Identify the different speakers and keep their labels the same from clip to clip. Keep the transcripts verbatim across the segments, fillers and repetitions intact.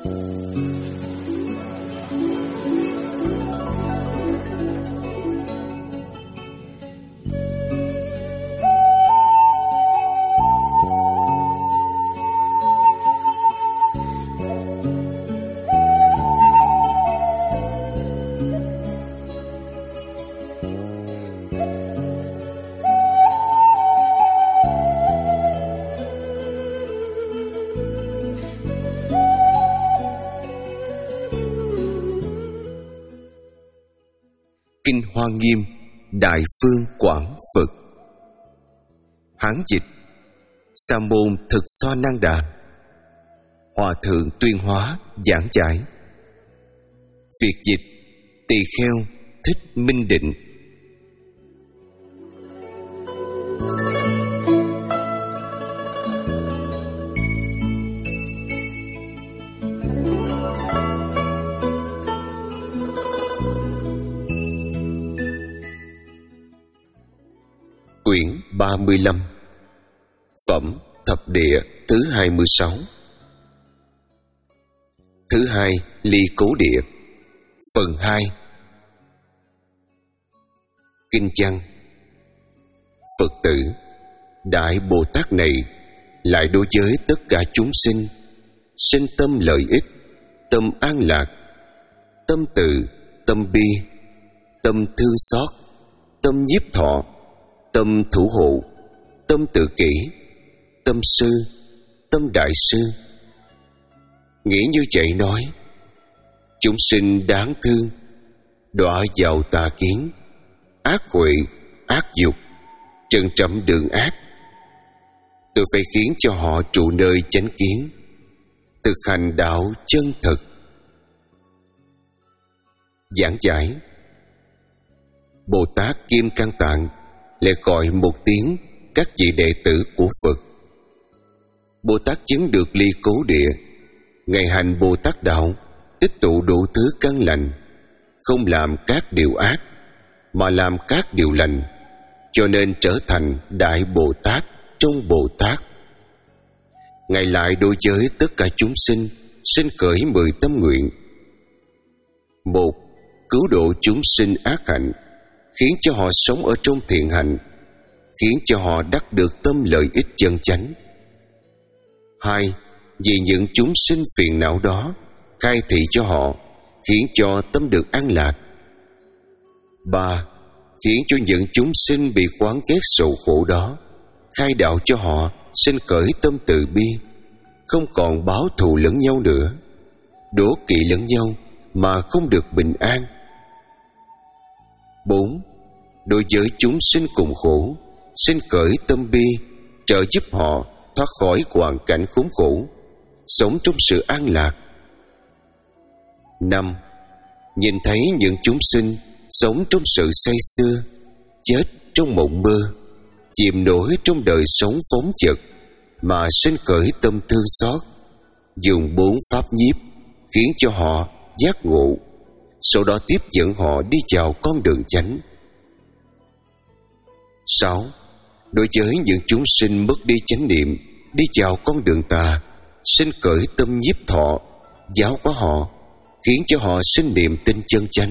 Speaker 1: Kinh Hoa Nghiêm Đại Phương Quảng Phật. Hán dịch Sa môn Thực Xoa Năng Đà. Hòa thượng Tuyên Hóa giảng giải. Việt dịch Tỳ Kheo Thích Minh Định. Quyển ba mươi lăm. Phẩm Thập Địa thứ hai mươi sáu. Thứ hai Ly Cố Địa. Phần hai. Kinh văn. Phật tử, Đại Bồ Tát này lại đối với tất cả chúng sinh sinh tâm lợi ích, tâm an lạc, tâm từ, tâm bi, tâm thương xót, tâm nhiếp thọ, tâm thủ hộ, tâm tự kỷ, tâm sư, tâm đại sư. Nghĩ như vậy nói: chúng sinh đáng thương, đọa vào tà kiến, ác huệ, ác dục, trần trẫm đường ác. Tôi phải khiến cho họ trụ nơi chánh kiến, thực hành đạo chân thực. Giảng giải. Bồ Tát Kim Cang Tạng lại gọi một tiếng các vị đệ tử của Phật. Bồ Tát chứng được ly cố địa, ngày hành Bồ Tát đạo, tích tụ đủ thứ căn lành, không làm các điều ác mà làm các điều lành, cho nên trở thành Đại Bồ Tát trong Bồ Tát. Ngài lại đối với tất cả chúng sinh sinh khởi mười tâm nguyện. Một, cứu độ chúng sinh ác hạnh, khiến cho họ sống ở trong thiện hạnh, khiến cho họ đắc được tâm lợi ích chân chánh. Hai, vì những chúng sinh phiền não đó, khai thị cho họ, khiến cho tâm được an lạc. Ba, khiến cho những chúng sinh bị quán ghét sầu khổ đó, khai đạo cho họ sinh khởi tâm từ bi, không còn báo thù lẫn nhau nữa, đố kỵ lẫn nhau mà không được bình an. Bốn, đối với chúng sinh cùng khổ, sinh khởi tâm bi, trợ giúp họ thoát khỏi hoàn cảnh khốn khổ, sống trong sự an lạc. Năm, nhìn thấy những chúng sinh sống trong sự say sưa, chết trong mộng mơ, chìm nổi trong đời sống phóng dật, mà sinh khởi tâm thương xót, dùng bốn pháp nhiếp khiến cho họ giác ngộ, sau đó tiếp dẫn họ đi vào con đường chánh. Sáu, đối với những chúng sinh mất đi chánh niệm, đi vào con đường tà, sinh khởi tâm nhiếp thọ, giáo hóa họ, khiến cho họ sinh niệm tin chân chánh.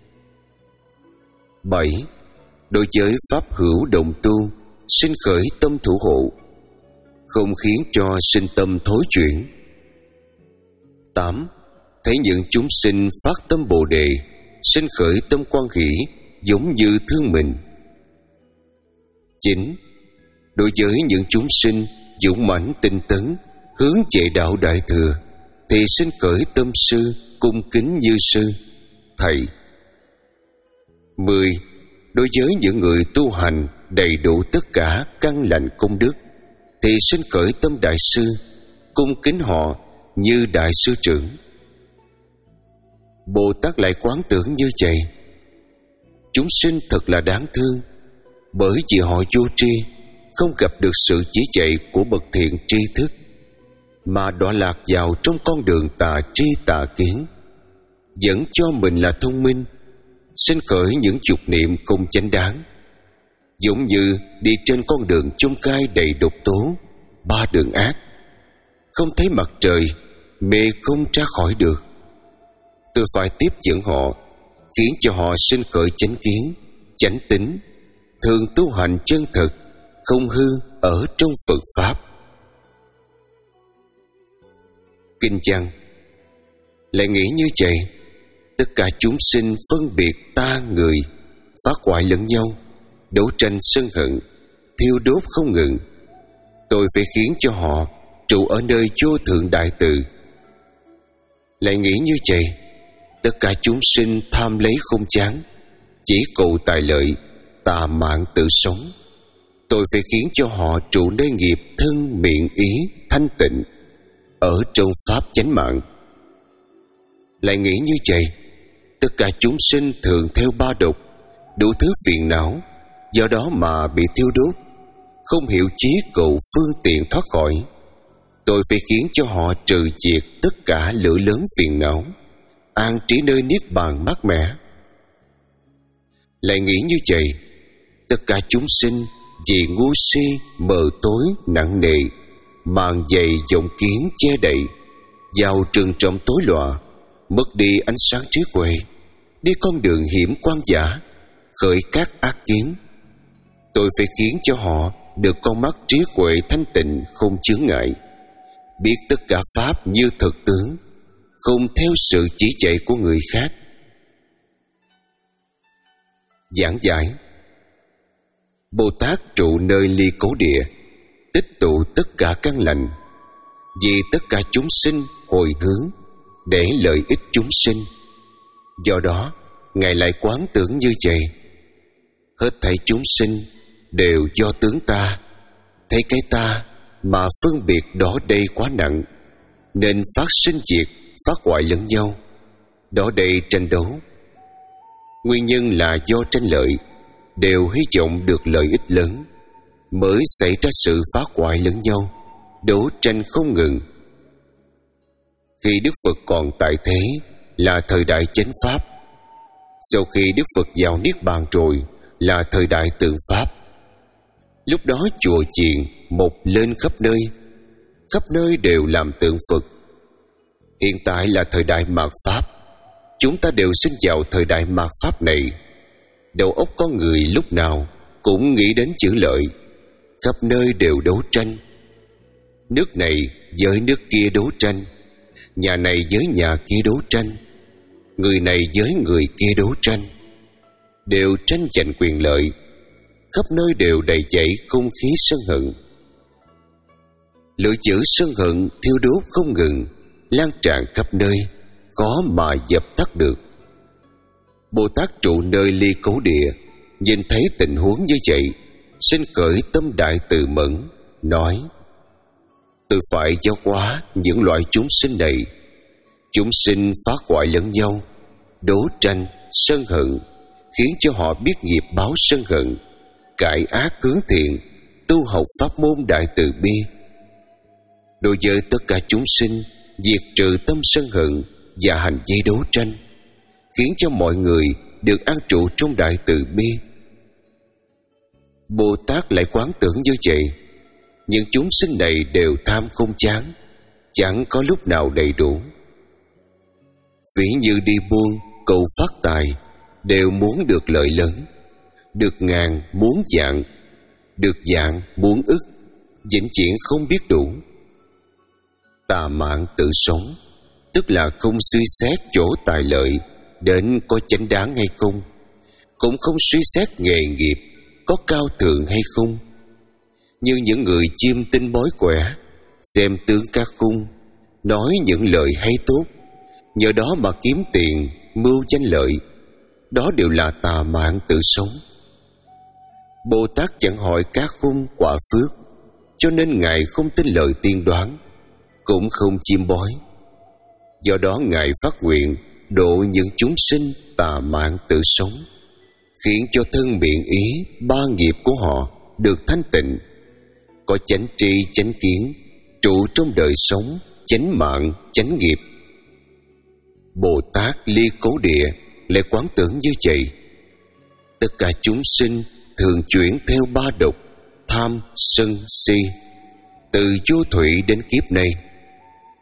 Speaker 1: Bảy, đối với pháp hữu đồng tu, sinh khởi tâm thủ hộ, không khiến cho sinh tâm thối chuyển. Tám, thấy những chúng sinh phát tâm Bồ Đề, sinh khởi tâm quan hỷ, giống như thương mình. Chín, đối với những chúng sinh dũng mãnh tinh tấn, hướng về đạo Đại Thừa, thì sinh khởi tâm sư, cung kính như sư, thầy. Mười, đối với những người tu hành đầy đủ tất cả căn lành công đức, thì sinh khởi tâm đại sư, cung kính họ như đại sư trưởng. Bồ Tát lại quán tưởng như vậy: chúng sinh thật là đáng thương, bởi vì họ vô tri, không gặp được sự chỉ dạy của bậc thiện tri thức, mà đọa lạc vào trong con đường tà tri tà kiến, dẫn cho mình là thông minh, sinh khởi những dục niệm không chánh đáng, giống như đi trên con đường chông gai đầy độc tố, ba đường ác, không thấy mặt trời, mê không ra khỏi được. Tôi phải tiếp dẫn họ, khiến cho họ sinh khởi chánh kiến, chánh tín, thường tu hành chân thực, không hư ở trong Phật Pháp. Kinh văn lại nghĩ như vậy: tất cả chúng sinh phân biệt ta người, phá hoại lẫn nhau, đấu tranh sân hận, thiêu đốt không ngừng. Tôi phải khiến cho họ trụ ở nơi vô thượng đại từ. Lại nghĩ như vậy: tất cả chúng sinh tham lấy không chán, chỉ cầu tài lợi, tà mạng tự sống. Tôi phải khiến cho họ trụ nơi nghiệp thân miệng ý thanh tịnh, ở trong pháp chánh mạng. Lại nghĩ như vậy: tất cả chúng sinh thường theo ba độc, đủ thứ phiền não, do đó mà bị thiêu đốt, không hiểu chí cầu phương tiện thoát khỏi. Tôi phải khiến cho họ trừ diệt tất cả lửa lớn phiền não, an trí nơi niết bàn mát mẻ. Lại nghĩ như vậy: tất cả chúng sinh vì ngu si mờ tối nặng nề, màn dày vọng kiến che đậy, vào rừng trong tối lòa, mất đi ánh sáng trí huệ, đi con đường hiểm quan dã, khởi các ác kiến. Tôi phải khiến cho họ được con mắt trí huệ thanh tịnh không chướng ngại, biết tất cả pháp như thực tướng, không theo sự chỉ dạy của người khác. Giảng giải: Bồ Tát trụ nơi ly cố địa, tích tụ tất cả căn lành, vì tất cả chúng sinh hồi hướng để lợi ích chúng sinh. Do đó Ngài lại quán tưởng như vậy: hết thảy chúng sinh đều do tướng ta, thấy cái ta mà phân biệt đó đây quá nặng, nên phát sinh diệt, phá hoại lẫn nhau, đó đây tranh đấu. Nguyên nhân là do tranh lợi, đều hy vọng được lợi ích lớn, mới xảy ra sự phá hoại lẫn nhau, đấu tranh không ngừng. Khi Đức Phật còn tại thế là thời đại chánh pháp, sau khi Đức Phật vào niết bàn rồi là thời đại tượng pháp. Lúc đó chùa chiền mọc lên khắp nơi, khắp nơi đều làm tượng Phật. Hiện tại là thời đại mạt pháp, chúng ta đều sinh vào thời đại mạt pháp này. Đầu óc con người lúc nào cũng nghĩ đến chữ lợi, khắp nơi đều đấu tranh. Nước này với nước kia đấu tranh, nhà này với nhà kia đấu tranh, người này với người kia đấu tranh, đều tranh giành quyền lợi. Khắp nơi đều đầy dẫy không khí sân hận. Lửa chữ sân hận thiêu đốt không ngừng, lan tràn khắp nơi, khó mà dập tắt được. Bồ Tát trụ nơi ly cấu địa, nhìn thấy tình huống như vậy, sinh khởi tâm đại từ mẫn, nói: tôi phải giáo hóa những loại chúng sinh này. Chúng sinh phá hoại lẫn nhau, đấu tranh, sân hận, khiến cho họ biết nghiệp báo sân hận, cải ác hướng thiện, tu học pháp môn đại từ bi. Đối với tất cả chúng sinh, diệt trừ tâm sân hận và hành vi đấu tranh, khiến cho mọi người được an trụ trong đại từ bi. Bồ Tát lại quán tưởng như vậy: những chúng sinh này đều tham không chán, chẳng có lúc nào đầy đủ. Ví như đi buôn cầu phát tài, đều muốn được lợi lớn, được ngàn muốn vạn, được vạn muốn ức, vĩnh viễn không biết đủ. Tà mạng tự sống, tức là không suy xét chỗ tài lợi đến có chánh đáng hay không, cũng không suy xét nghề nghiệp có cao thượng hay không. Như những người chiêm tinh bói quẻ, xem tướng ca khung, nói những lời hay tốt, nhờ đó mà kiếm tiền, mưu danh lợi, đó đều là tà mạng tự sống. Bồ Tát chẳng hỏi các khung quả phước, cho nên Ngài không tin lời tiên đoán, cũng không chiêm bói. Do đó Ngài phát nguyện độ những chúng sinh tà mạng tự sống, khiến cho thân miệng ý ba nghiệp của họ được thanh tịnh, có chánh tri chánh kiến, trụ trong đời sống chánh mạng chánh nghiệp. Bồ Tát ly cố địa lại quán tưởng như vậy: tất cả chúng sinh thường chuyển theo ba độc, tham sân si, từ vô thủy đến kiếp này.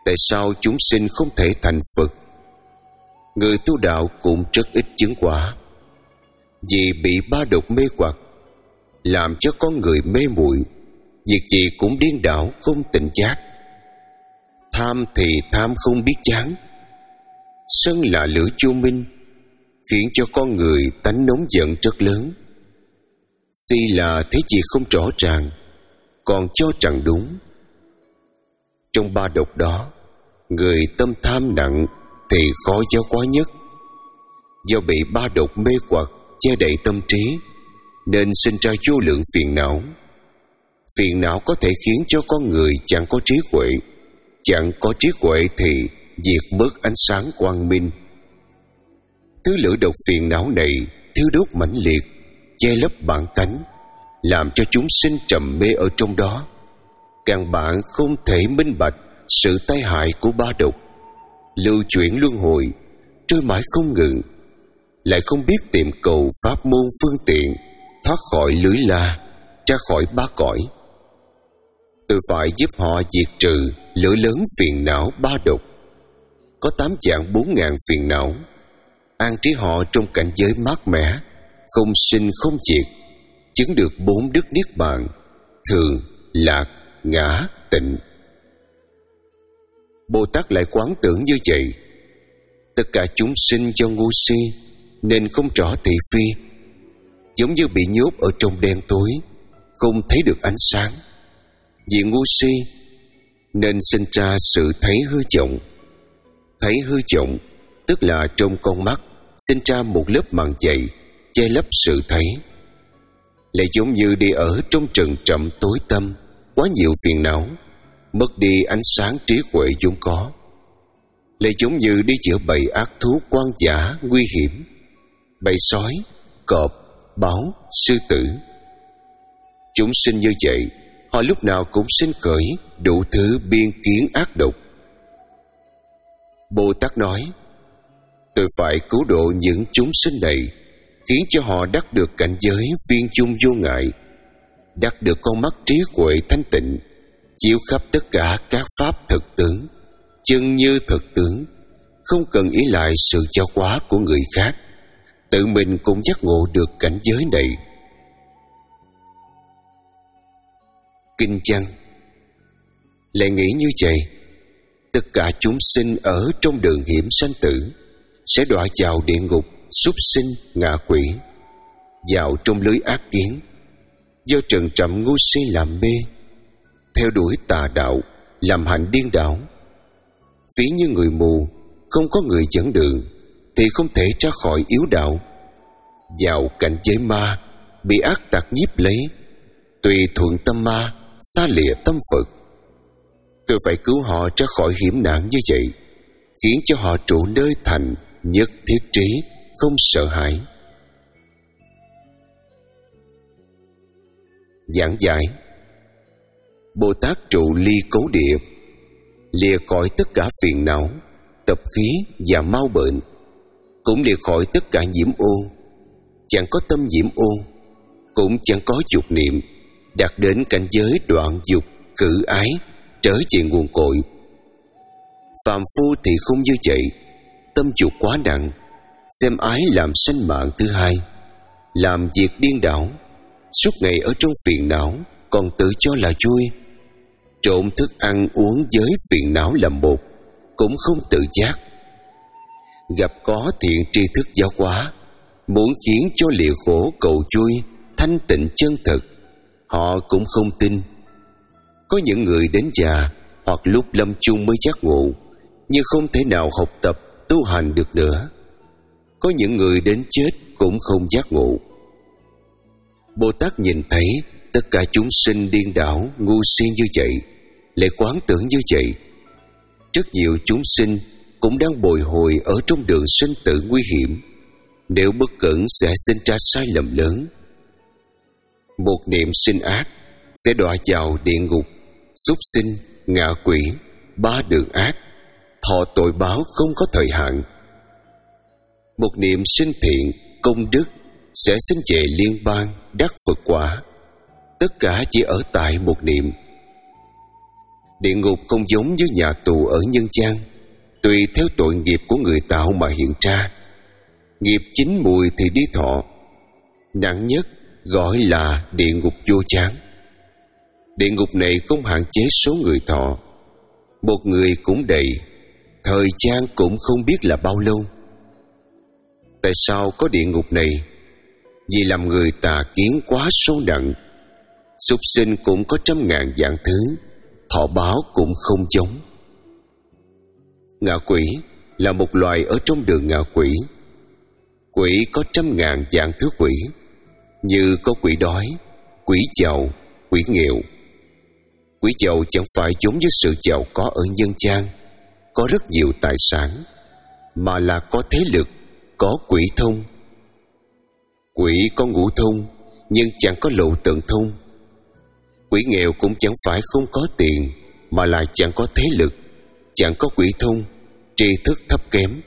Speaker 1: tại sao chúng sinh không thể thành Phật? Người tu đạo cũng rất ít chứng quả, vì bị ba độc mê hoặc, làm cho con người mê muội, việc gì cũng điên đảo không tỉnh giác. Tham thì tham không biết chán, sân là lửa vô minh, khiến cho con người tánh nóng giận rất lớn. Si là thấy gì không rõ ràng, còn cho rằng đúng. Trong ba độc đó, người tâm tham nặng thì khó giáo hóa nhất. Do bị ba độc mê hoặc che đậy tâm trí, nên sinh ra vô lượng phiền não. Phiền não có thể khiến cho con người chẳng có trí huệ, chẳng có trí huệ thì diệt mất ánh sáng quang minh. Thứ lửa độc phiền não này thiêu đốt mãnh liệt, che lấp bản tánh, làm cho chúng sinh trầm mê ở trong đó. Càng bạn không thể minh bạch sự tai hại của ba độc, lưu chuyển luân hồi, trôi mãi không ngừng, lại không biết tìm cầu pháp môn phương tiện thoát khỏi lưới la, ra khỏi ba cõi. Tôi phải giúp họ diệt trừ lửa lớn phiền não ba độc. Có tám dạng bốn ngàn phiền não, an trí họ trong cảnh giới mát mẻ, không sinh không diệt, chứng được bốn đức niết bàn: thường, lạc, ngã, tịnh. Bồ Tát lại quán tưởng như vậy: tất cả chúng sinh do ngu si nên không rõ thị phi, giống như bị nhốt ở trong đen tối, không thấy được ánh sáng. Vì ngu si nên sinh ra sự thấy hư vọng. Thấy hư vọng tức là trong con mắt sinh ra một lớp màn dày che lấp sự thấy, lại giống như đi ở trong rừng rậm tối tăm, quá nhiều phiền não, mất đi ánh sáng trí huệ vốn có. Lại giống như đi giữa bầy ác thú hoang dã nguy hiểm, bầy sói, cọp, báo, sư tử. Chúng sinh như vậy, họ lúc nào cũng sinh khởi đủ thứ biên kiến ác độc. Bồ Tát nói: tôi phải cứu độ những chúng sinh này, khiến cho họ đắc được cảnh giới viên chung vô ngại, đắc được con mắt trí huệ thanh tịnh, chiếu khắp tất cả các pháp thực tướng, chân như thực tướng, không cần ý lại sự giáo hóa của người khác, tự mình cũng giác ngộ được cảnh giới này. Kinh văn lại nghĩ như vậy: tất cả chúng sinh ở trong đường hiểm sanh tử sẽ đọa vào địa ngục, súc sinh, ngạ quỷ, vào trong lưới ác kiến, do trần trầm ngu si làm mê, theo đuổi tà đạo, làm hạnh điên đảo. Ví như người mù, không có người dẫn đường thì không thể ra khỏi yếu đạo, vào cảnh giới ma, bị ác tặc nhiếp lấy, tùy thuận tâm ma, xa lìa tâm Phật. Tôi phải cứu họ ra khỏi hiểm nạn như vậy, khiến cho họ trụ nơi thành nhất thiết trí, không sợ hãi. Giảng giải: Bồ Tát trụ ly cấu địa, lìa khỏi tất cả phiền não, tập khí và mau bệnh, cũng lìa khỏi tất cả nhiễm ô, chẳng có tâm nhiễm ô, cũng chẳng có dục niệm, đạt đến cảnh giới đoạn dục, cử ái, trở về nguồn cội. Phàm phu thì không như vậy, tâm dục quá nặng, xem ái làm sanh mạng thứ hai, làm việc điên đảo, suốt ngày ở trong phiền não, còn tự cho là vui, trộn thức ăn uống với phiền não làm một, cũng không tự giác. Gặp có thiện tri thức giáo hóa, muốn khiến cho lìa khổ cầu vui, thanh tịnh chân thực, họ cũng không tin. Có những người đến già hoặc lúc lâm chung mới giác ngộ, nhưng không thể nào học tập tu hành được nữa. Có những người đến chết cũng không giác ngộ. Bồ Tát nhìn thấy tất cả chúng sinh điên đảo, ngu si như vậy, lại quán tưởng như vậy. Rất nhiều chúng sinh cũng đang bồi hồi ở trong đường sinh tử nguy hiểm, nếu bất cẩn sẽ sinh ra sai lầm lớn. Một niệm sinh ác sẽ đọa vào địa ngục, súc sinh, ngạ quỷ, ba đường ác, thọ tội báo không có thời hạn. Một niệm sinh thiện, công đức sẽ sinh về liên bang, đắc Phật quả. Tất cả chỉ ở tại một niệm. Địa ngục không giống với nhà tù ở nhân gian, tùy theo tội nghiệp của người tạo mà hiện ra. Nghiệp chín mùi thì đi thọ. Nặng nhất gọi là địa ngục vô chán. Địa ngục này không hạn chế số người thọ. Một người cũng đầy, thời gian cũng không biết là bao lâu. Tại sao có địa ngục này? Vì làm người tà kiến quá số nặng. Súc sinh cũng có trăm ngàn dạng thứ, thọ báo cũng không giống. Ngạ quỷ là một loài ở trong đường ngạ quỷ. Quỷ có trăm ngàn dạng thứ quỷ, như có quỷ đói, quỷ giàu, quỷ nghèo. Quỷ giàu chẳng phải giống với sự giàu có ở nhân gian, có rất nhiều tài sản, mà là có thế lực, có quỷ thông. Quỷ có ngũ thông, nhưng chẳng có lộ tượng thông. Quỷ nghèo cũng chẳng phải không có tiền, mà là chẳng có thế lực, chẳng có quỷ thông, tri thức thấp kém.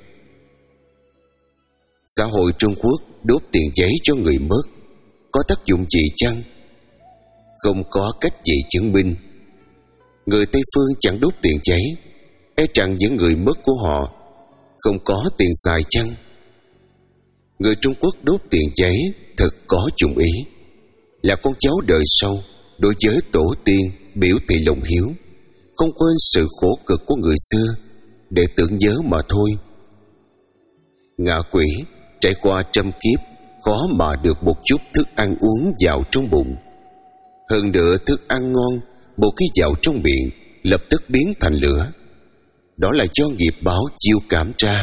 Speaker 1: Xã hội Trung Quốc đốt tiền giấy cho người mất, có tác dụng gì chăng? Không có cách gì chứng minh. Người Tây Phương chẳng đốt tiền giấy, e rằng những người mất của họ không có tiền xài chăng? Người Trung Quốc đốt tiền giấy thật có dụng ý, là con cháu đời sau đối với tổ tiên biểu thị lòng hiếu, không quên sự khổ cực của người xưa để tưởng nhớ mà thôi. Ngạ quỷ trải qua trăm kiếp khó mà được một chút thức ăn uống vào trong bụng. Hơn nữa thức ăn ngon, một khi vào trong miệng lập tức biến thành lửa. Đó là do nghiệp báo chiêu cảm ra.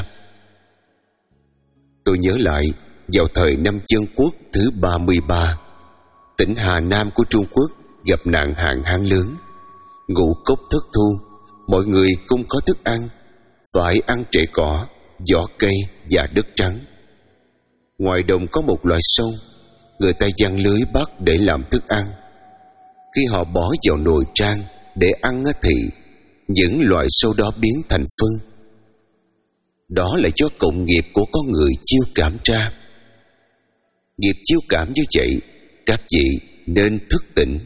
Speaker 1: Tôi nhớ lại, vào thời năm Dân Quốc thứ ba mươi ba, tỉnh Hà Nam của Trung Quốc gặp nạn hạn hán lớn, ngũ cốc thất thu, mọi người không có thức ăn, phải ăn trệ cỏ, vỏ cây và đất trắng. Ngoài đồng có một loài sâu, người ta giăng lưới bắt để làm thức ăn. Khi họ bỏ vào nồi trang để ăn thì những loại sâu đó biến thành phân. Đó là do cộng nghiệp của con người chiêu cảm ra. Nghiệp chiêu cảm như vậy, các vị nên thức tỉnh.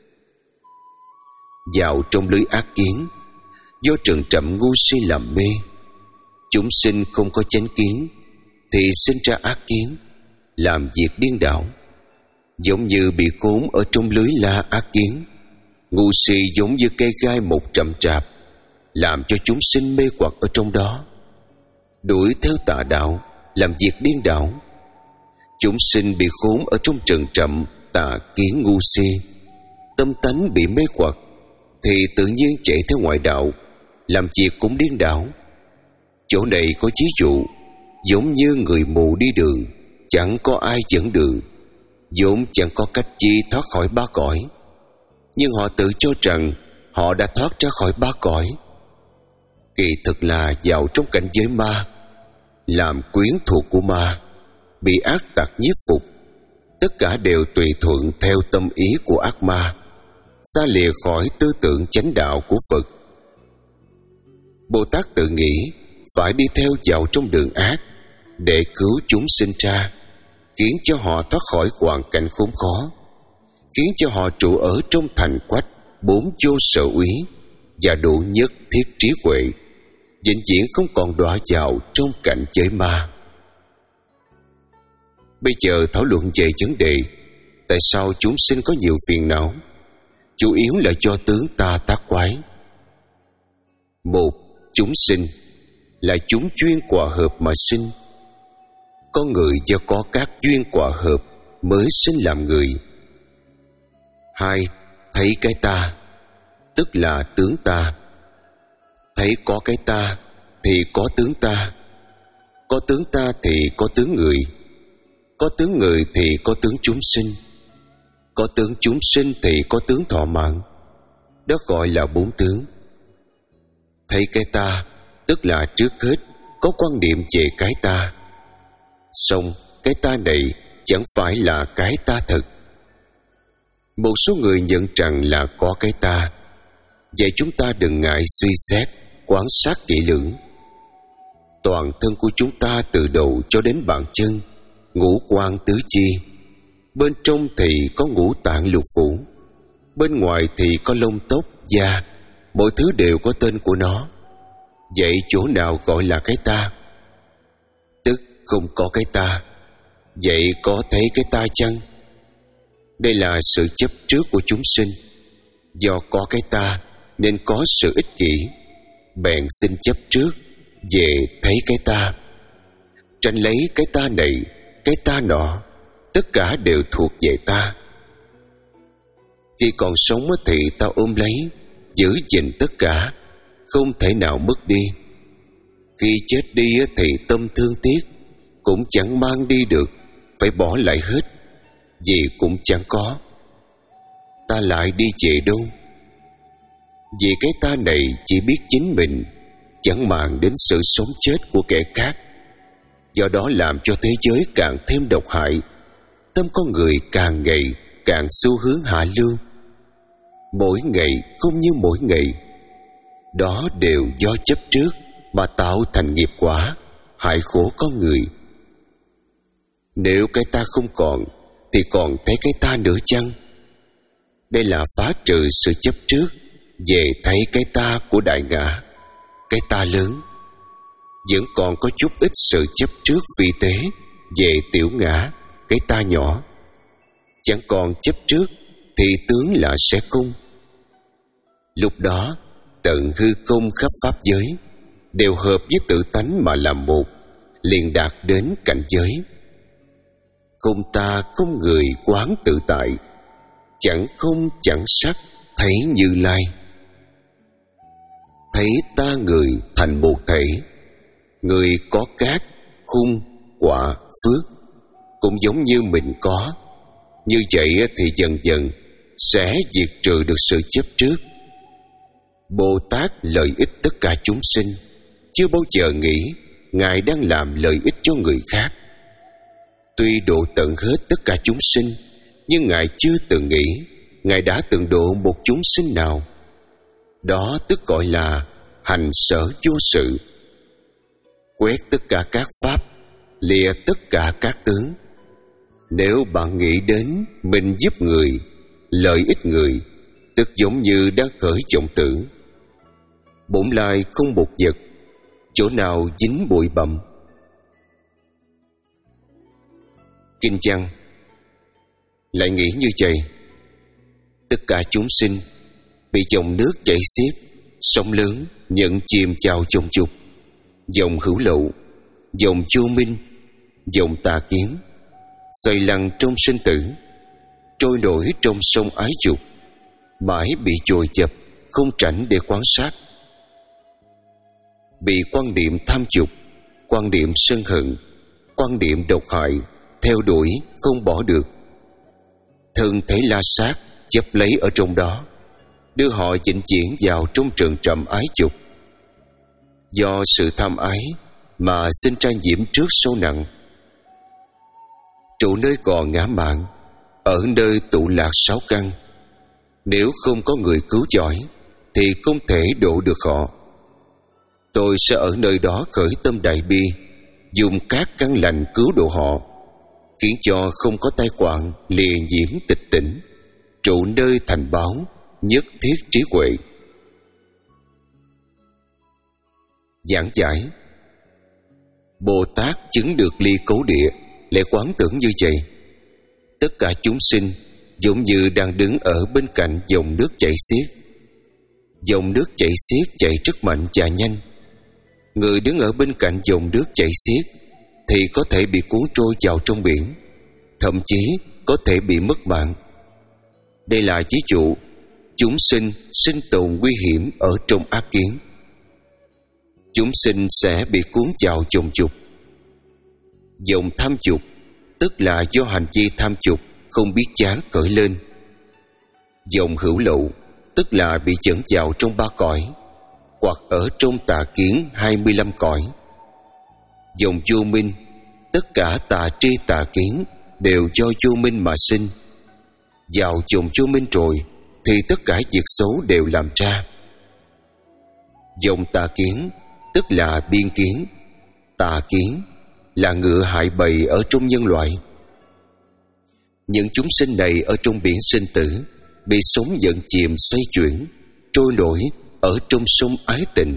Speaker 1: Vào trong lưới ác kiến, do trần trậm ngu si làm mê, chúng sinh không có chánh kiến thì sinh ra ác kiến, làm việc điên đảo, giống như bị khốn ở trong lưới la ác kiến. Ngu si giống như cây gai một trầm trạp, làm cho chúng sinh mê hoặc ở trong đó, đuổi theo tà đạo, làm việc điên đảo. Chúng sinh bị khốn ở trong trần trậm tà kiến ngu si, tâm tánh bị mê hoặc, thì tự nhiên chạy theo ngoại đạo, làm việc cũng điên đảo. Chỗ này có ví dụ giống như người mù đi đường, chẳng có ai dẫn đường, vốn chẳng có cách chi thoát khỏi ba cõi, nhưng họ tự cho rằng họ đã thoát ra khỏi ba cõi. Kỳ thực là vào trong cảnh giới ma, làm quyến thuộc của ma, bị ác tặc nhiếp phục. Tất cả đều tùy thuận theo tâm ý của ác ma, xa lìa khỏi tư tưởng chánh đạo của Phật. Bồ Tát tự nghĩ phải đi theo vào trong đường ác để cứu chúng sinh ra, khiến cho họ thoát khỏi hoàn cảnh khốn khó, khiến cho họ trụ ở trong thành quách bốn vô sở úy và đủ nhất thiết trí huệ, vĩnh viễn không còn đọa vào trong cảnh giới ma. Bây giờ thảo luận về vấn đề tại sao chúng sinh có nhiều phiền não, chủ yếu là do tướng ta tác quái. Một, chúng sinh là chúng duyên quả hợp mà sinh. Con người do có các duyên quả hợp mới sinh làm người. Hai, thấy cái ta, tức là tướng ta. Thấy có cái ta thì có tướng ta, có tướng ta thì có tướng người, có tướng người thì có tướng chúng sinh, có tướng chúng sinh thì có tướng thọ mạng. Đó gọi là bốn tướng. Thấy cái ta tức là trước hết có quan niệm về cái ta, song cái ta này chẳng phải là cái ta thật. Một số người nhận rằng là có cái ta, vậy chúng ta đừng ngại suy xét, quan sát kỹ lưỡng. Toàn thân của chúng ta từ đầu cho đến bàn chân, ngũ quan tứ chi. Bên trong thì có ngũ tạng lục phủ, bên ngoài thì có lông tóc, da, Mỗi thứ đều có tên của nó. Vậy chỗ nào gọi là cái ta? Tức không có cái ta. Vậy có thấy cái ta chăng? Đây là sự chấp trước của chúng sinh. Do có cái ta nên có sự ích kỷ, bèn xin chấp trước về thấy cái ta. Tranh lấy cái ta này, cái ta nọ, tất cả đều thuộc về ta. Khi còn sống thì ta ôm lấy, giữ gìn tất cả, không thể nào mất đi. Khi chết đi thì tâm thương tiếc, cũng chẳng mang đi được, phải bỏ lại hết, vì cũng chẳng có. Ta lại đi về đâu? Vì cái ta này chỉ biết chính mình, chẳng màng đến sự sống chết của kẻ khác. Do đó làm cho thế giới càng thêm độc hại, tâm con người càng ngày càng xu hướng hạ lưu. Mỗi ngày không như mỗi ngày. Đó đều do chấp trước mà tạo thành nghiệp quả, hại khổ con người. Nếu cái ta không còn thì còn thấy cái ta nữa chăng? Đây là phá trừ sự chấp trước về thấy cái ta của đại ngã, cái ta lớn. Vẫn còn có chút ít sự chấp trước vi tế về tiểu ngã, cái ta nhỏ. Chẳng còn chấp trước thì tướng là sẽ không. Lúc đó tận hư không khắp pháp giới đều hợp với tự tánh mà làm một, liền đạt đến cảnh giới không ta không người quán tự tại, chẳng không chẳng sắc, thấy Như Lai. Thấy ta người thành một thể, người có cát, hung, quả, phước, cũng giống như mình có. Như vậy thì dần dần sẽ diệt trừ được sự chấp trước. Bồ Tát lợi ích tất cả chúng sinh, chưa bao giờ nghĩ Ngài đang làm lợi ích cho người khác. Tuy độ tận hết tất cả chúng sinh, nhưng Ngài chưa từng nghĩ Ngài đã từng độ một chúng sinh nào. Đó tức gọi là hành sở vô sự. Quét tất cả các pháp, lìa tất cả các tướng. Nếu bạn nghĩ đến mình giúp người, lợi ích người, tức giống như đang khởi vọng tưởng. Bổn lai không một vật, chỗ nào dính bụi bặm. Kinh văn lại nghĩ như vậy: tất cả chúng sinh bị dòng nước chảy xiết, sóng lớn nhận chìm chào chồng chục, dòng hữu lậu, dòng vô minh, dòng tà kiến, xoay lăn trong sinh tử, trôi nổi trong sông ái dục, mãi bị dồn dập, không rảnh để quan sát. Bị quan niệm tham dục, quan niệm sân hận, quan niệm độc hại theo đuổi không bỏ được. Thân thể la sát chấp lấy ở trong đó, đưa họ vĩnh viễn vào trong trần trầm ái dục. Do sự tham ái mà sinh ra nhiễm trước sâu nặng. Trụ nơi cò ngã mạn, ở nơi tụ lạc sáu căn. Nếu không có người cứu giỏi thì không thể độ được họ. Tôi sẽ ở nơi đó khởi tâm đại bi, dùng các căn lành cứu độ họ, khiến cho không có tai họa lìa nhiễm tịch tỉnh, trụ nơi thành báo, nhất thiết trí huệ. Giảng giải: Bồ Tát chứng được ly cấu địa lại quán tưởng như vậy. Tất cả chúng sinh giống như đang đứng ở bên cạnh dòng nước chảy xiết. Dòng nước chảy xiết chạy rất mạnh và nhanh. Người đứng ở bên cạnh dòng nước chảy xiết thì có thể bị cuốn trôi vào trong biển, thậm chí có thể bị mất mạng. Đây là ví dụ chúng sinh sinh tồn nguy hiểm ở trong ác kiến. Chúng sinh sẽ bị cuốn vào dòng dục. Dòng tham dục tức là do hành vi tham dục không biết chán khởi lên. Dòng hữu lậu tức là bị dẫn vào trong ba cõi, hoặc ở trong tà kiến hai mươi lăm cõi. Dòng vô minh, tất cả tà tri tà kiến đều do vô minh mà sinh. Vào dòng vô minh rồi thì tất cả việc xấu đều làm ra. Dòng tà kiến tức là biên kiến. Tà kiến là ngựa hại bầy ở trong nhân loại. Những chúng sinh này ở trong biển sinh tử bị sóng dẫn chìm xoay chuyển, trôi nổi, ở trong sông ái tình.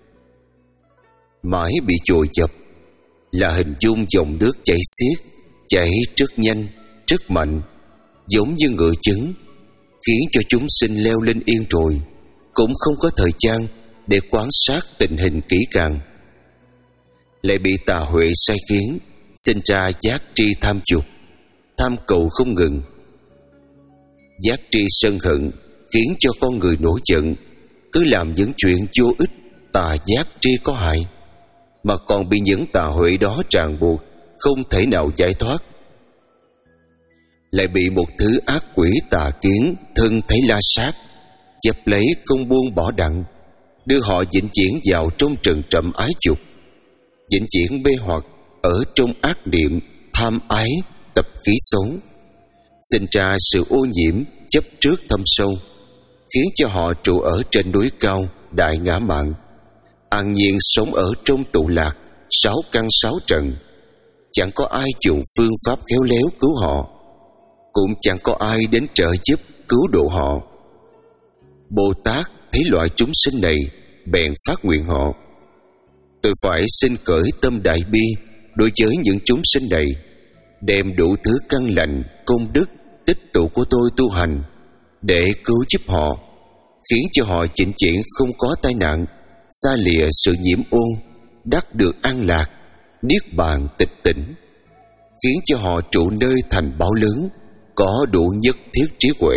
Speaker 1: Mãi bị chồi dập là hình dung dòng nước chảy xiết, chảy rất nhanh, rất mạnh, giống như ngựa chứng, khiến cho chúng sinh leo lên yên rồi cũng không có thời gian để quan sát tình hình kỹ càng. Lại bị tà huệ sai khiến, sinh ra giác tri tham dục, tham cầu không ngừng. Giác tri sân hận khiến cho con người nổi giận, cứ làm những chuyện vô ích. Tà giác tri có hại, mà còn bị những tà huệ đó ràng buộc, không thể nào giải thoát. Lại bị một thứ ác quỷ tà kiến thân thấy la sát, chẹp lấy không buông bỏ đặng, đưa họ vĩnh viễn vào trong trần trầm ái dục, vĩnh viễn mê hoặc ở trong ác niệm tham ái tập khí xấu, sinh ra sự ô nhiễm chấp trước thâm sâu, khiến cho họ trụ ở trên núi cao đại ngã mạn, an nhiên sống ở trong tụ lạc sáu căn sáu trần. Chẳng có ai dùng phương pháp khéo léo cứu họ, cũng chẳng có ai đến trợ giúp cứu độ họ. Bồ Tát thấy loại chúng sinh này, bèn phát nguyện họ: tôi phải xin cởi tâm đại bi đối với những chúng sinh này, đem đủ thứ căn lành công đức tích tụ của tôi tu hành để cứu giúp họ, khiến cho họ vĩnh viễn không có tai nạn, xa lìa sự nhiễm ô, đắc được an lạc, niết bàn tịch tỉnh, khiến cho họ trụ nơi thành bảo lớn, có đủ nhất thiết trí huệ.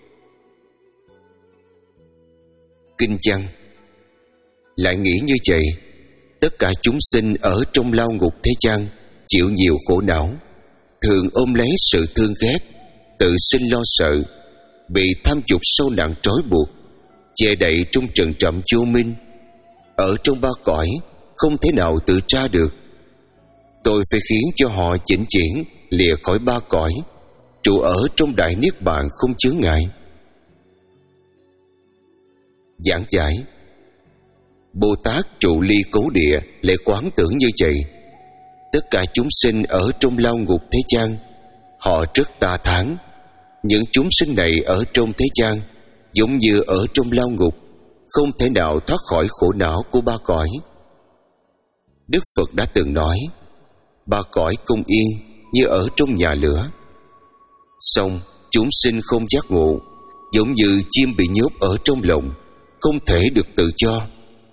Speaker 1: Kinh văn lại nghĩ như vậy: tất cả chúng sinh ở trong lao ngục thế gian chịu nhiều khổ não, thường ôm lấy sự thương ghét, tự sinh lo sợ, bị tham dục sâu nặng trói buộc, che đậy trong trần trầm vô minh, ở trong ba cõi không thể nào tự tra được. Tôi phải khiến cho họ vĩnh viễn lìa khỏi ba cõi, trụ ở trong đại niết bàn không chướng ngại. Giảng giải: Bồ Tát trụ ly cố địa lại quán tưởng như vậy: tất cả chúng sinh ở trong lao ngục thế gian, họ rất tà thán. Những chúng sinh này ở trong thế gian giống như ở trong lao ngục, không thể nào thoát khỏi khổ não của ba cõi. Đức Phật đã từng nói: ba cõi không yên như ở trong nhà lửa. Song chúng sinh không giác ngộ, giống như chim bị nhốt ở trong lồng, không thể được tự do.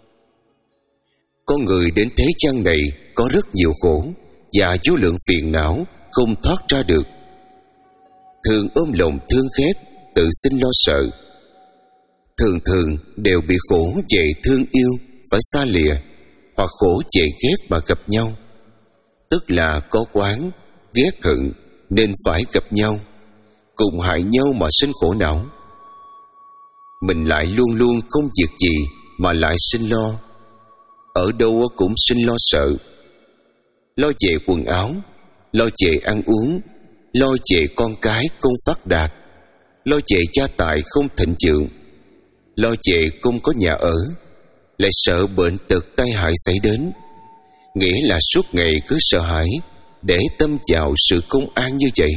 Speaker 1: Con người đến thế gian này có rất nhiều khổ và vô lượng phiền não không thoát ra được, thường ôm lòng thương ghét, tự sinh lo sợ, thường thường đều bị khổ về thương yêu phải xa lìa, hoặc khổ về ghét mà gặp nhau, tức là có oán ghét hận nên phải gặp nhau, cùng hại nhau mà sinh khổ não. Mình lại luôn luôn không việc gì mà lại sinh lo, ở đâu cũng sinh lo sợ, lo về quần áo, lo về ăn uống, lo về con cái không phát đạt, lo về gia tài không thịnh vượng, lo về không có nhà ở, lại sợ bệnh tật tai hại xảy đến, nghĩa là suốt ngày cứ sợ hãi, để tâm vào sự không an như vậy.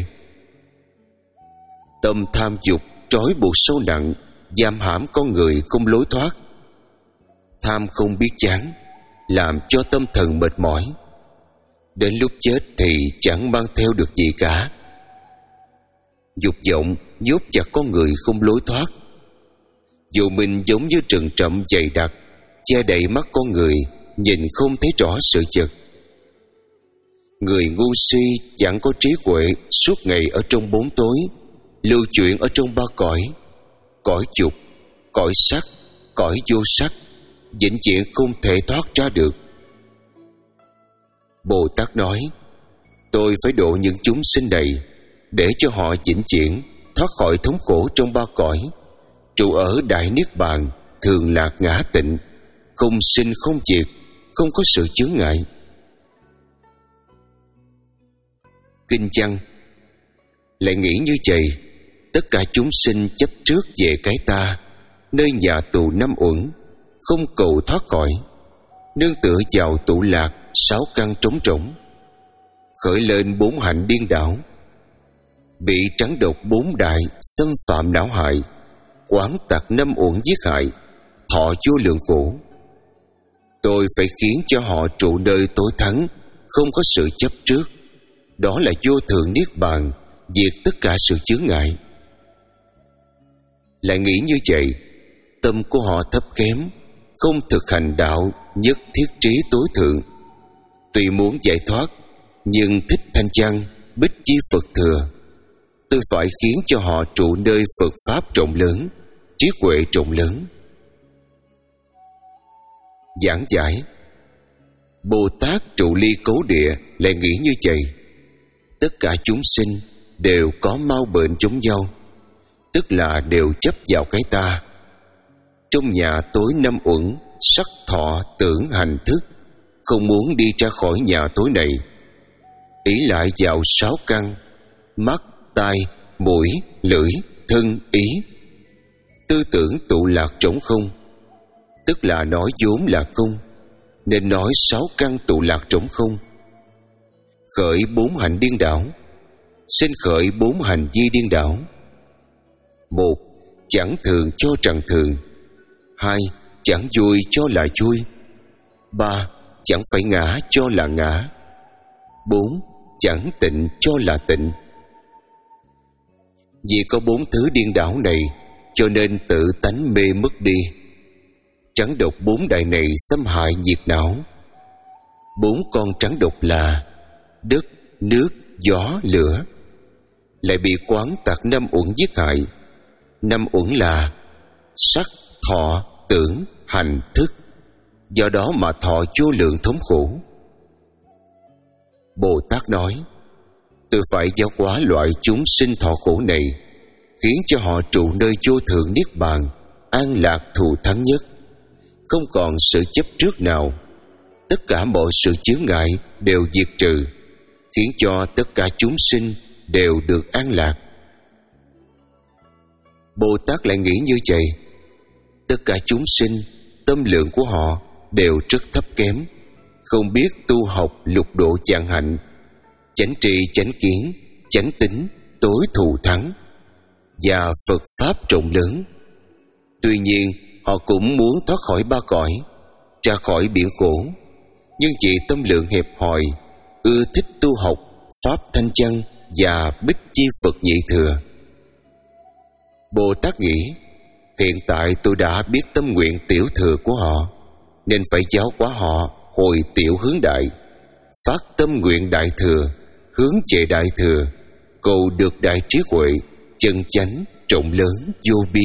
Speaker 1: Tâm tham dục trói buộc sâu nặng, giam hãm con người không lối thoát. Tham không biết chán, làm cho tâm thần mệt mỏi, đến lúc chết thì chẳng mang theo được gì cả. Dục vọng nhốt chặt con người không lối thoát. Dù mình giống như rừng rậm dày đặc, che đậy mắt con người, nhìn không thấy rõ sự vật. Người ngu si chẳng có trí huệ, suốt ngày ở trong bóng tối, lưu chuyển ở trong ba cõi: cõi dục, cõi sắc, cõi vô sắc, vĩnh viễn không thể thoát ra được. Bồ Tát nói: tôi phải độ những chúng sinh này, để cho họ vĩnh viễn thoát khỏi thống khổ trong ba cõi, trụ ở đại niết bàn thường lạc ngã tịnh, không sinh không diệt, không có sự chướng ngại. Kinh văn lại nghĩ như vậy: tất cả chúng sinh chấp trước về cái ta, nơi nhà tù năm uẩn, không cầu thoát khỏi, nương tựa vào tụ lạc sáu căn trống rỗng, khởi lên bốn hạnh điên đảo, bị trắng độc bốn đại xâm phạm não hại, quán tặc năm uẩn giết hại, thọ vô lượng khổ. Tôi phải khiến cho họ trụ nơi tối thắng, không có sự chấp trước. Đó là vô thượng niết bàn, diệt tất cả sự chướng ngại. Lại nghĩ như vậy, tâm của họ thấp kém, không thực hành đạo nhất thiết trí tối thượng. Tuy muốn giải thoát, nhưng thích thanh văn, bích chi Phật thừa. Tôi phải khiến cho họ trụ nơi Phật Pháp rộng lớn, trí huệ rộng lớn. Giảng giải. Bồ Tát trụ ly cấu địa lại nghĩ như vậy: tất cả chúng sinh đều có mau bệnh giống nhau, tức là đều chấp vào cái ta. Trong nhà tối năm uẩn, sắc thọ tưởng hành thức, không muốn đi ra khỏi nhà tối này. Ý lại vào sáu căn: mắt, tai, mũi, lưỡi, thân, ý. Tư tưởng tụ lạc trống không, tức là nói vốn là không, nên nói sáu căn tụ lạc trống không. Khởi bốn hành điên đảo, sinh khởi bốn hành vi điên đảo. Một, chẳng thường cho rằng thường. Hai, chẳng vui cho là vui. Ba, chẳng phải ngã cho là ngã. Bốn, chẳng tịnh cho là tịnh. Vì có bốn thứ điên đảo này, cho nên tự tánh mê mất đi. Trắng độc bốn đại này xâm hại nhiệt não. Bốn con trắng độc là đất, nước, gió, lửa, lại bị quán tặc năm uẩn giết hại. Năm uẩn là sắc, thọ, tưởng, hành, thức. Do đó mà thọ vô lượng thống khổ. Bồ Tát nói: tôi phải giáo hóa loại chúng sinh thọ khổ này, khiến cho họ trụ nơi vô thượng niết bàn, an lạc thù thắng nhất, không còn sự chấp trước nào. Tất cả mọi sự chướng ngại đều diệt trừ, khiến cho tất cả chúng sinh đều được an lạc. Bồ Tát lại nghĩ như vậy: tất cả chúng sinh, tâm lượng của họ đều rất thấp kém, không biết tu học lục độ vạn hạnh, chánh tri chánh kiến, chánh tín, tối thù thắng và Phật Pháp rộng lớn. Tuy nhiên họ cũng muốn thoát khỏi ba cõi, ra khỏi biển khổ, nhưng vì tâm lượng hẹp hòi, ưa thích tu học Pháp thanh văn và bích chi Phật nhị thừa. Bồ Tát nghĩ: hiện tại tôi đã biết tâm nguyện tiểu thừa của họ, nên phải giáo hóa họ hồi tiểu hướng đại, phát tâm nguyện đại thừa, hướng về đại thừa, cầu được đại trí huệ, chân chánh, rộng lớn, vô biên.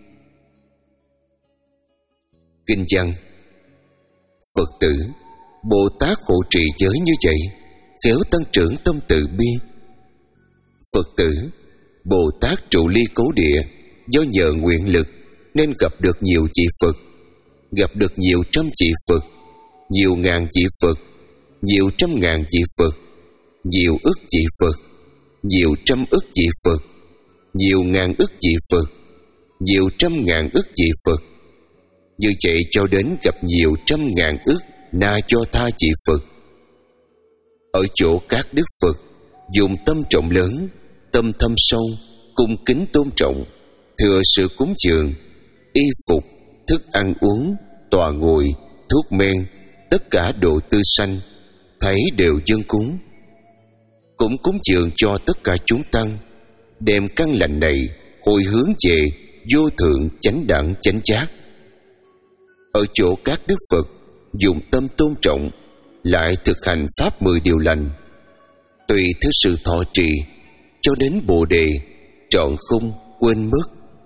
Speaker 1: Kinh văn. Phật tử, Bồ Tát hộ trì giới như vậy, khéo tăng trưởng tâm từ bi. Phật tử, Bồ Tát trụ ly cấu địa, do nhờ nguyện lực nên gặp được nhiều vị Phật, gặp được nhiều trăm vị Phật, nhiều ngàn vị Phật, nhiều trăm ngàn vị Phật, nhiều ức vị Phật, nhiều trăm ức vị Phật, nhiều ngàn ức vị Phật, nhiều trăm ngàn ức vị Phật. Như vậy cho đến gặp nhiều trăm ngàn ức na cho tha vị Phật. Ở chỗ các đức Phật, dùng tâm trọng lớn, tâm thâm sâu, cung kính tôn trọng, thừa sự cúng dường, y phục, thức ăn uống, tọa ngồi, thuốc men, tất cả đồ tư sanh, thấy đều dâng cúng. Cũng cúng dường cho tất cả chúng tăng, đem căn lành này hồi hướng về vô thượng chánh đẳng chánh giác. Ở chỗ các đức Phật, dùng tâm tôn trọng, lại thực hành pháp mười điều lành, tùy theo sự thọ trì, cho đến Bồ đề trọn không quên mất.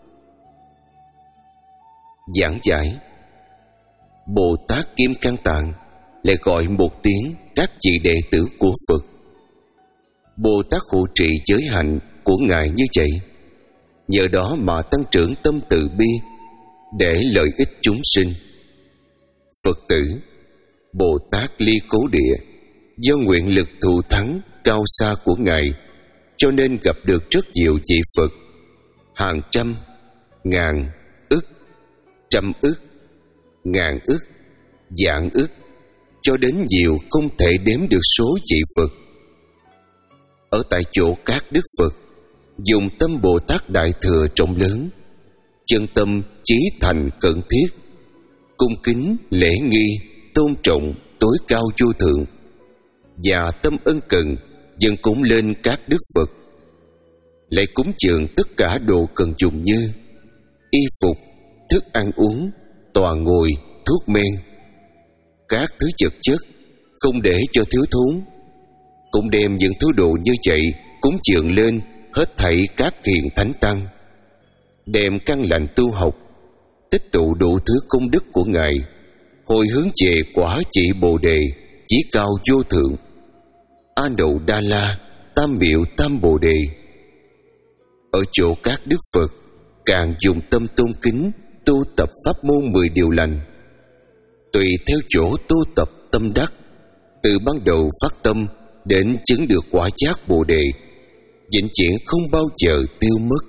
Speaker 1: Giảng giải. Bồ Tát Kim Cang Tạng lại gọi một tiếng các vị đệ tử của Phật. Bồ Tát hộ trì giới hạnh của Ngài như vậy, nhờ đó mà tăng trưởng tâm từ bi để lợi ích chúng sinh. Phật tử, Bồ Tát ly cấu địa, do nguyện lực thù thắng cao xa của Ngài, cho nên gặp được rất nhiều vị Phật, hàng trăm, ngàn, ức, trăm ức, ngàn ức, vạn ức, cho đến nhiều không thể đếm được số vị Phật. Ở tại chỗ các đức Phật, dùng tâm Bồ Tát Đại Thừa rộng lớn, chân tâm chí thành cận thiết, cung kính, lễ nghi, tôn trọng, tối cao vô thượng, và tâm ân cần dâng cúng lên các đức Phật. Lại cúng dường tất cả đồ cần dùng như y phục, thức ăn uống, tọa ngồi, thuốc men, các thứ vật chất, không để cho thiếu thốn. Cũng đem những thứ đồ như vậy cúng dường lên hết thảy các hiền thánh tăng, đem căn lành tu học, tích tụ đủ thứ công đức của Ngài, hồi hướng về quả chỉ Bồ Đề chí cao vô thượng, A Nậu Đa La Tam Miệu Tam Bồ Đề. Ở chỗ các đức Phật càng dùng tâm tôn kính tu tập pháp môn mười điều lành, tùy theo chỗ tu tập tâm đắc, từ ban đầu phát tâm đến chứng được quả giác Bồ Đề, vĩnh viễn không bao giờ tiêu mất.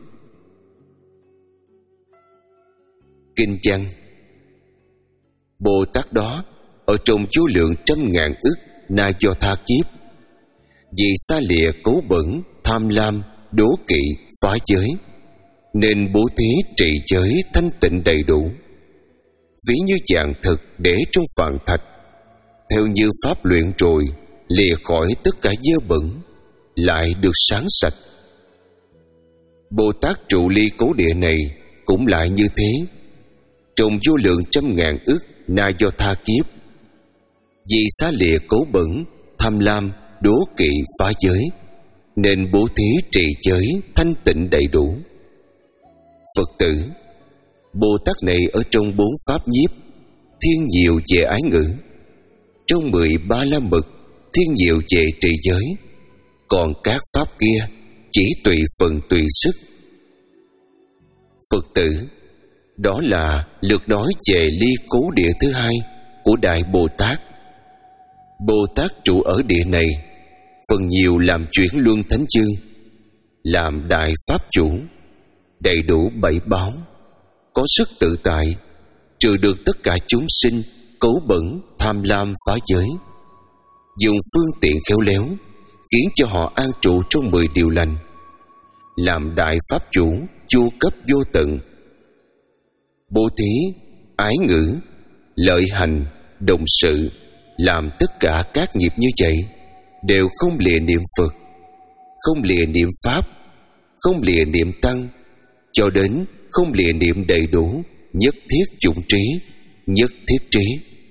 Speaker 1: Kinh văn: Bồ Tát đó ở trong vô lượng trăm ngàn ức na do tha kiếp, vì xa lìa cấu bẩn, tham lam, đố kỵ, phá giới, nên bố thí trì giới thanh tịnh đầy đủ, ví như vàng thực để trong phạn thạch, theo như pháp luyện rồi lìa khỏi tất cả dơ bẩn, lại được sáng sạch. Bồ Tát trụ ly cố địa này cũng lại như thế, trong vô lượng trăm ngàn ức na do tha kiếp, vì xá lìa cố bẩn, tham lam, đố kỵ, phá giới, nên bố thí trì giới thanh tịnh đầy đủ. Phật tử, Bồ Tát này ở trong bốn pháp nhiếp thiên nhiều về ái ngữ, trong mười ba la mật thiên nhiều về trì giới, còn các pháp kia chỉ tùy phần tùy sức. Phật tử, đó là lượt nói về ly cố địa thứ hai của Đại Bồ Tát. Bồ Tát trụ ở địa này phần nhiều làm chuyển luân thánh chương, làm đại pháp chủ, đầy đủ bảy báo, có sức tự tại, trừ được tất cả chúng sinh cấu bẩn, tham lam, phá giới, dùng phương tiện khéo léo khiến cho họ an trụ trong mười điều lành, làm đại pháp chủ, chu cấp vô tận. Bố thí, ái ngữ, lợi hành, đồng sự, làm tất cả các nghiệp như vậy đều không lìa niệm Phật, không lìa niệm Pháp, không lìa niệm Tăng, cho đến không lìa niệm đầy đủ nhất thiết chủng trí, nhất thiết trí.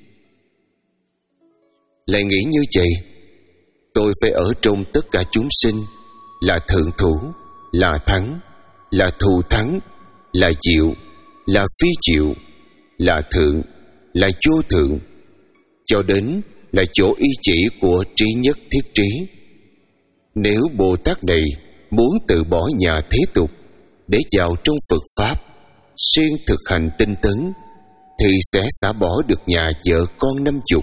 Speaker 1: Lại nghĩ như vậy, tôi phải ở trong tất cả chúng sinh là thượng thủ, là thắng, là thù thắng, là diệu, là phi diệu, là thượng, là vô thượng, cho đến là chỗ y chỉ của trí nhất thiết trí. Nếu Bồ Tát này muốn từ bỏ nhà thế tục để vào trong Phật Pháp, siêng thực hành tinh tấn, thì sẽ xả bỏ được nhà vợ con năm chục.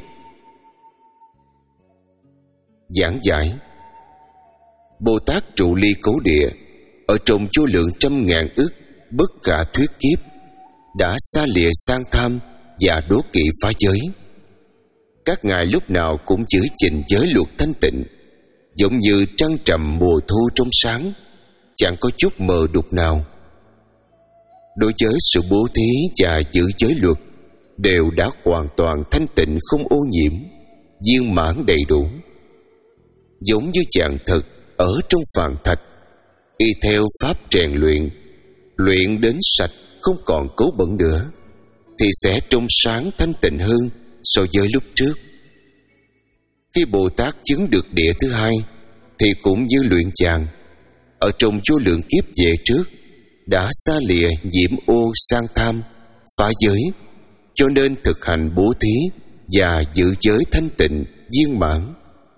Speaker 1: Giảng giải: Bồ Tát trụ ly cố địa, ở trong vô lượng trăm ngàn ức bất khả thuyết kiếp, đã xa lìa sang tham và đố kỵ phá giới. Các ngài lúc nào cũng giữ gìn giới luật thanh tịnh, giống như trăng trầm mùa thu trong sáng, chẳng có chút mờ đục nào. Đối với sự bố thí và giữ giới luật đều đã hoàn toàn thanh tịnh, không ô nhiễm, viên mãn đầy đủ, giống như vàng thật ở trong phạn thạch, y theo pháp rèn luyện, luyện đến sạch không còn cấu bẩn nữa, thì sẽ trong sáng thanh tịnh hơn so với lúc trước. Khi Bồ Tát chứng được địa thứ hai, thì cũng như luyện vàng, ở trong vô lượng kiếp về trước đã xa lìa nhiễm ô sang tham, phá giới, cho nên thực hành bố thí và giữ giới thanh tịnh viên mãn.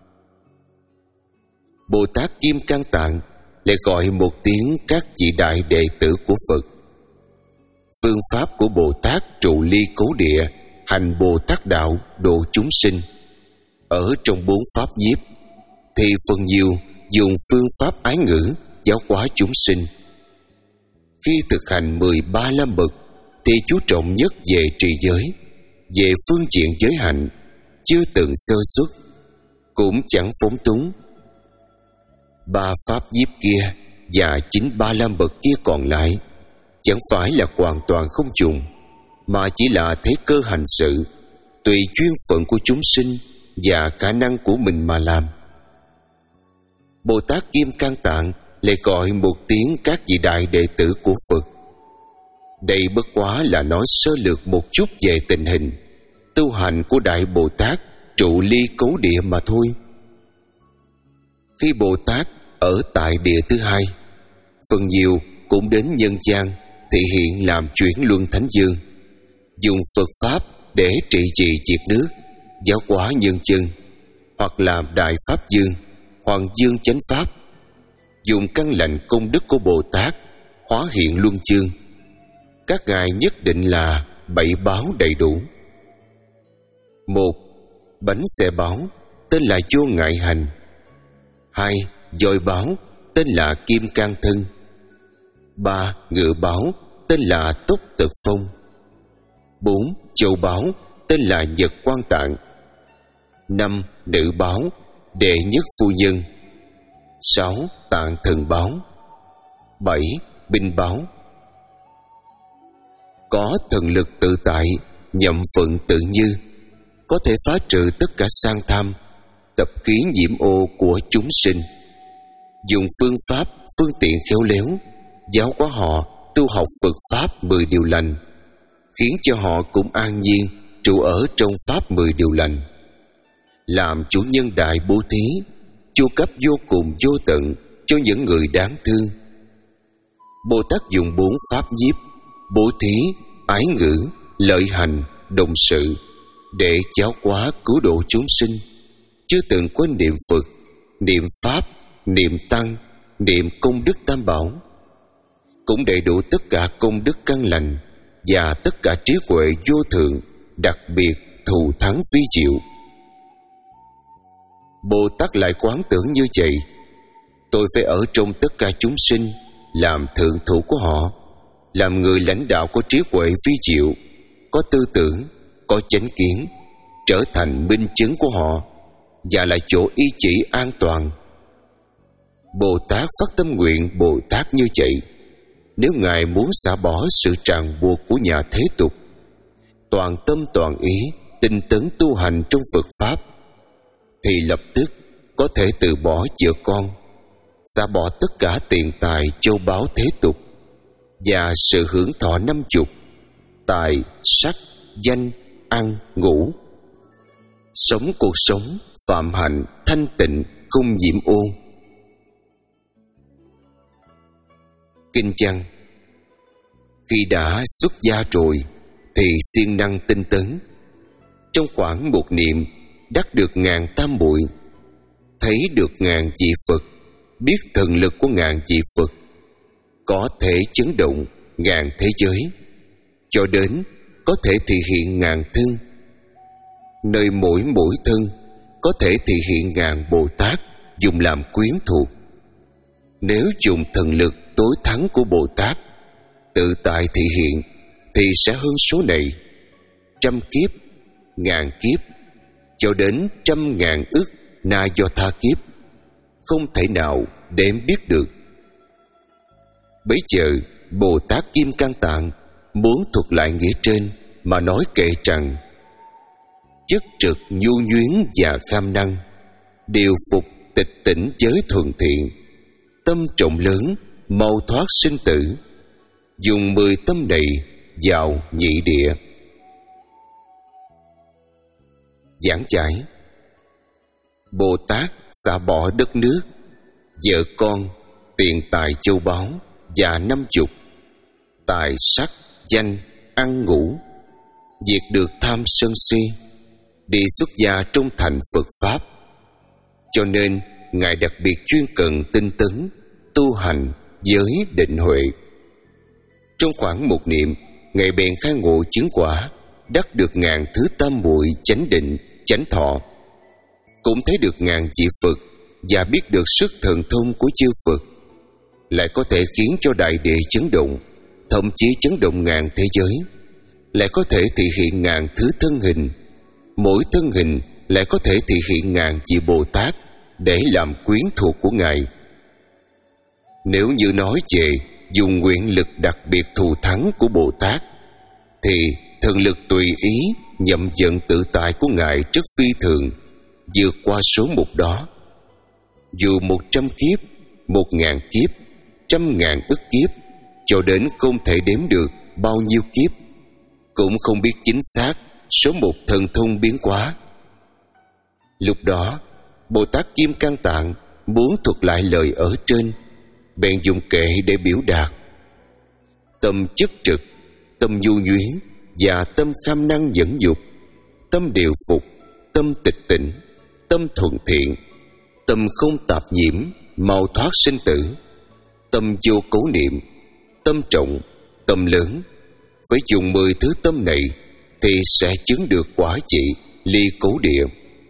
Speaker 1: Bồ Tát Kim Cang Tạng lại gọi một tiếng các vị đại đệ tử của Phật. Phương pháp của Bồ Tát trụ ly cố địa, hành Bồ Tát đạo độ chúng sinh, ở trong bốn pháp nhiếp thì phần nhiều dùng phương pháp ái ngữ giáo hóa chúng sinh. Khi thực hành mười ba la mật thì chú trọng nhất về trì giới, về phương diện giới hạnh chưa từng sơ xuất, cũng chẳng phóng túng. Ba pháp nhiếp kia và chính ba la mật kia còn lại chẳng phải là hoàn toàn không dùng, mà chỉ là thế cơ hành sự, tùy duyên phận của chúng sinh và khả năng của mình mà làm. Bồ Tát Kim Cang Tạng lại gọi một tiếng các vị đại đệ tử của Phật. Đây bất quá là nói sơ lược một chút về tình hình tu hành của Đại Bồ Tát trụ ly cấu địa mà thôi. Khi Bồ Tát ở tại địa thứ hai, phần nhiều cũng đến nhân gian thị hiện làm chuyển luân thánh dương, dùng Phật Pháp để trị trị diệt nước, giáo hóa nhân chân, hoặc làm Đại Pháp Dương, Hoàng Dương Chánh Pháp, dùng căn lành công đức của Bồ Tát hóa hiện luân chương. Các ngài nhất định là bảy báo đầy đủ. Một, bánh xe báo tên là Vô Ngại Hành. Hai, dòi báo tên là Kim Cang Thân. Ba, ngựa báo tên là Túc Tật Phong. Bốn, châu báo tên là Nhật Quan Tạng. Năm, nữ báo Đệ Nhất Phu Nhân. Sáu, Tạng Thần báo. Bảy, binh báo. Có thần lực tự tại, nhậm phận tự như, có thể phá trừ tất cả sang tham, tập khí nhiễm ô của chúng sinh, dùng phương pháp phương tiện khéo léo giáo hóa họ tu học Phật Pháp mười điều lành, khiến cho họ cũng an nhiên trụ ở trong Pháp mười điều lành, làm chủ nhân đại bố thí, chu cấp vô cùng vô tận cho những người đáng thương. Bồ Tát dùng bốn pháp nhiếp: bố thí, ái ngữ, lợi hành, đồng sự để giáo hóa cứu độ chúng sinh, chưa từng quên niệm Phật, niệm Pháp, niệm Tăng, niệm công đức Tam Bảo, cũng đầy đủ tất cả công đức căn lành và tất cả trí huệ vô thượng, đặc biệt thù thắng vi diệu. Bồ Tát lại quán tưởng như vậy: tôi phải ở trong tất cả chúng sinh, làm thượng thủ của họ, làm người lãnh đạo có trí huệ vi diệu, có tư tưởng, có chánh kiến, trở thành minh chứng của họ và là chỗ y chỉ an toàn. Bồ Tát phát tâm nguyện Bồ Tát như vậy. Nếu Ngài muốn xả bỏ sự ràng buộc của nhà thế tục, toàn tâm toàn ý tinh tấn tu hành trong Phật Pháp, thì lập tức có thể từ bỏ vợ con, xả bỏ tất cả tiền tài châu báu thế tục và sự hưởng thọ năm dục: tài, sắc, danh, ăn, ngủ, sống cuộc sống phạm hạnh thanh tịnh không nhiễm ô. Kinh văn: khi đã xuất gia rồi thì siêng năng tinh tấn, trong khoảng một niệm đắc được ngàn tam muội, thấy được ngàn vị Phật, biết thần lực của ngàn vị Phật, có thể chấn động ngàn thế giới, cho đến có thể thị hiện ngàn thân. Nơi mỗi mỗi thân có thể thị hiện ngàn Bồ Tát dùng làm quyến thuộc. Nếu dùng thần lực tối thắng của Bồ Tát tự tại thị hiện thì sẽ hơn số này, trăm kiếp, ngàn kiếp, cho đến trăm ngàn ức na do tha kiếp, không thể nào đếm biết được. Bấy giờ Bồ Tát Kim Cang Tạng muốn thuật lại nghĩa trên mà nói kệ rằng: chất trực nhu nhuyến và kham năng, điều phục tịch tỉnh giới thuần thiện, tâm trọng lớn mau thoát sinh tử, dùng mười tâm này vào nhị địa. Giảng giải: Bồ Tát xả bỏ đất nước, vợ con, tiền tài châu báu và năm dục, tài sắc, danh, ăn ngủ, diệt được tham sân si, đi xuất gia trong thành Phật Pháp. Cho nên Ngài đặc biệt chuyên cần tinh tấn tu hành giới định huệ. Trong khoảng một niệm, Ngài bèn khai ngộ chứng quả, đắc được ngàn thứ tam muội chánh định, chánh thọ, cũng thấy được ngàn vị Phật và biết được sức thần thông của chư Phật, lại có thể khiến cho đại địa chấn động, thậm chí chấn động ngàn thế giới, lại có thể thị hiện ngàn thứ thân hình, mỗi thân hình lại có thể thị hiện ngàn vị Bồ Tát để làm quyến thuộc của Ngài. Nếu như nói về dùng nguyện lực đặc biệt thù thắng của Bồ Tát, thì thần lực tùy ý, nhậm vận tự tại của Ngài rất phi thường, vượt qua số mục đó. Dù một trăm kiếp, một ngàn kiếp, trăm ngàn ức kiếp, cho đến không thể đếm được bao nhiêu kiếp, cũng không biết chính xác số mục thần thông biến hóa. Lúc đó, Bồ Tát Kim Cang Tạng muốn thuật lại lời ở trên, bèn dùng kệ để biểu đạt. Tâm chất trực, tâm nhu nhuyến và tâm kham năng dẫn dục, tâm điều phục, tâm tịch tỉnh, tâm thuận thiện, tâm không tạp nhiễm, mau thoát sinh tử, tâm vô cố niệm, tâm trọng, tâm lớn. Phải dùng mười thứ tâm này thì sẽ chứng được quả trị ly cố địa.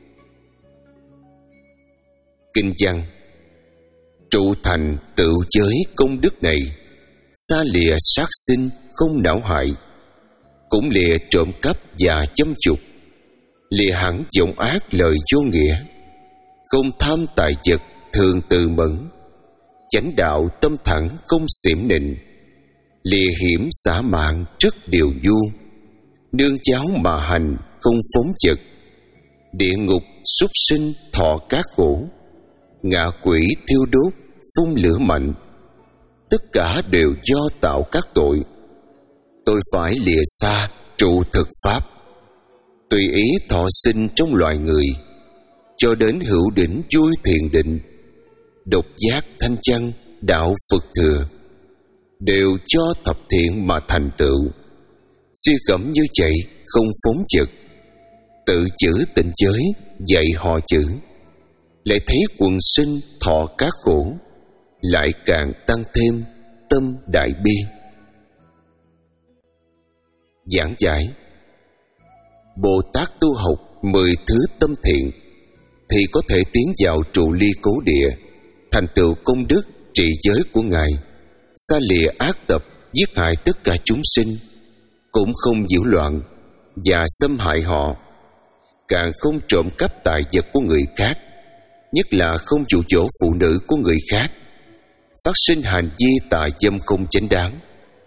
Speaker 1: Kinh văn: trụ thành tự giới công đức này, xa lìa sát sinh không não hại, cũng lìa trộm cắp và châm chục, lìa hẳn vọng ác lời vô nghĩa, không tham tài vật thường từ mẫn, chánh đạo tâm thẳng không xỉm nịnh, lìa hiểm xả mạng trước điều du, nương cháo mà hành không phóng chật, địa ngục súc sinh thọ các khổ, ngạ quỷ thiêu đốt phun lửa mạnh, tất cả đều do tạo các tội. Tôi phải lìa xa trụ thực pháp, tùy ý thọ sinh trong loài người, cho đến hữu đỉnh vui thiền định, độc giác thanh chăng đạo Phật thừa, đều cho thập thiện mà thành tựu. Suy gẫm như vậy không phóng chật, tự chữ tịnh giới dạy họ chữ, lại thấy quần sinh thọ các khổ, lại càng tăng thêm tâm đại bi. Giảng giải: Bồ Tát tu học mười thứ tâm thiện thì có thể tiến vào trụ ly cố địa, thành tựu công đức trị giới của Ngài, xa lìa ác tập giết hại tất cả chúng sinh, cũng không nhiễu loạn và xâm hại họ, càng không trộm cắp tài vật của người khác, nhất là không dụ dỗ phụ nữ của người khác, phát sinh hành vi tà dâm không chánh đáng.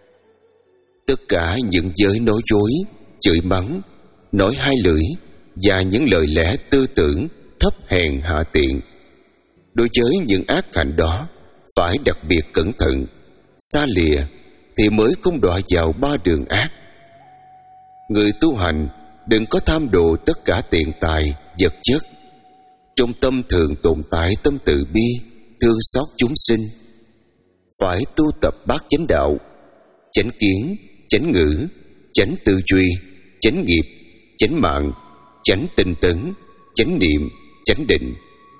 Speaker 1: Tất cả những giới nói dối, chửi mắng, nói hai lưỡi và những lời lẽ tư tưởng thấp hèn hạ tiện, đối với những ác hạnh đó phải đặc biệt cẩn thận, xa lìa thì mới không đọa vào ba đường ác. Người tu hành đừng có tham đồ tất cả tiền tài, vật chất. Trong tâm thường tồn tại tâm từ bi, thương xót chúng sinh. Phải tu tập bát chánh đạo: chánh kiến, chánh ngữ, chánh tư duy, chánh nghiệp, chánh mạng, chánh tinh tấn, chánh niệm, chánh định.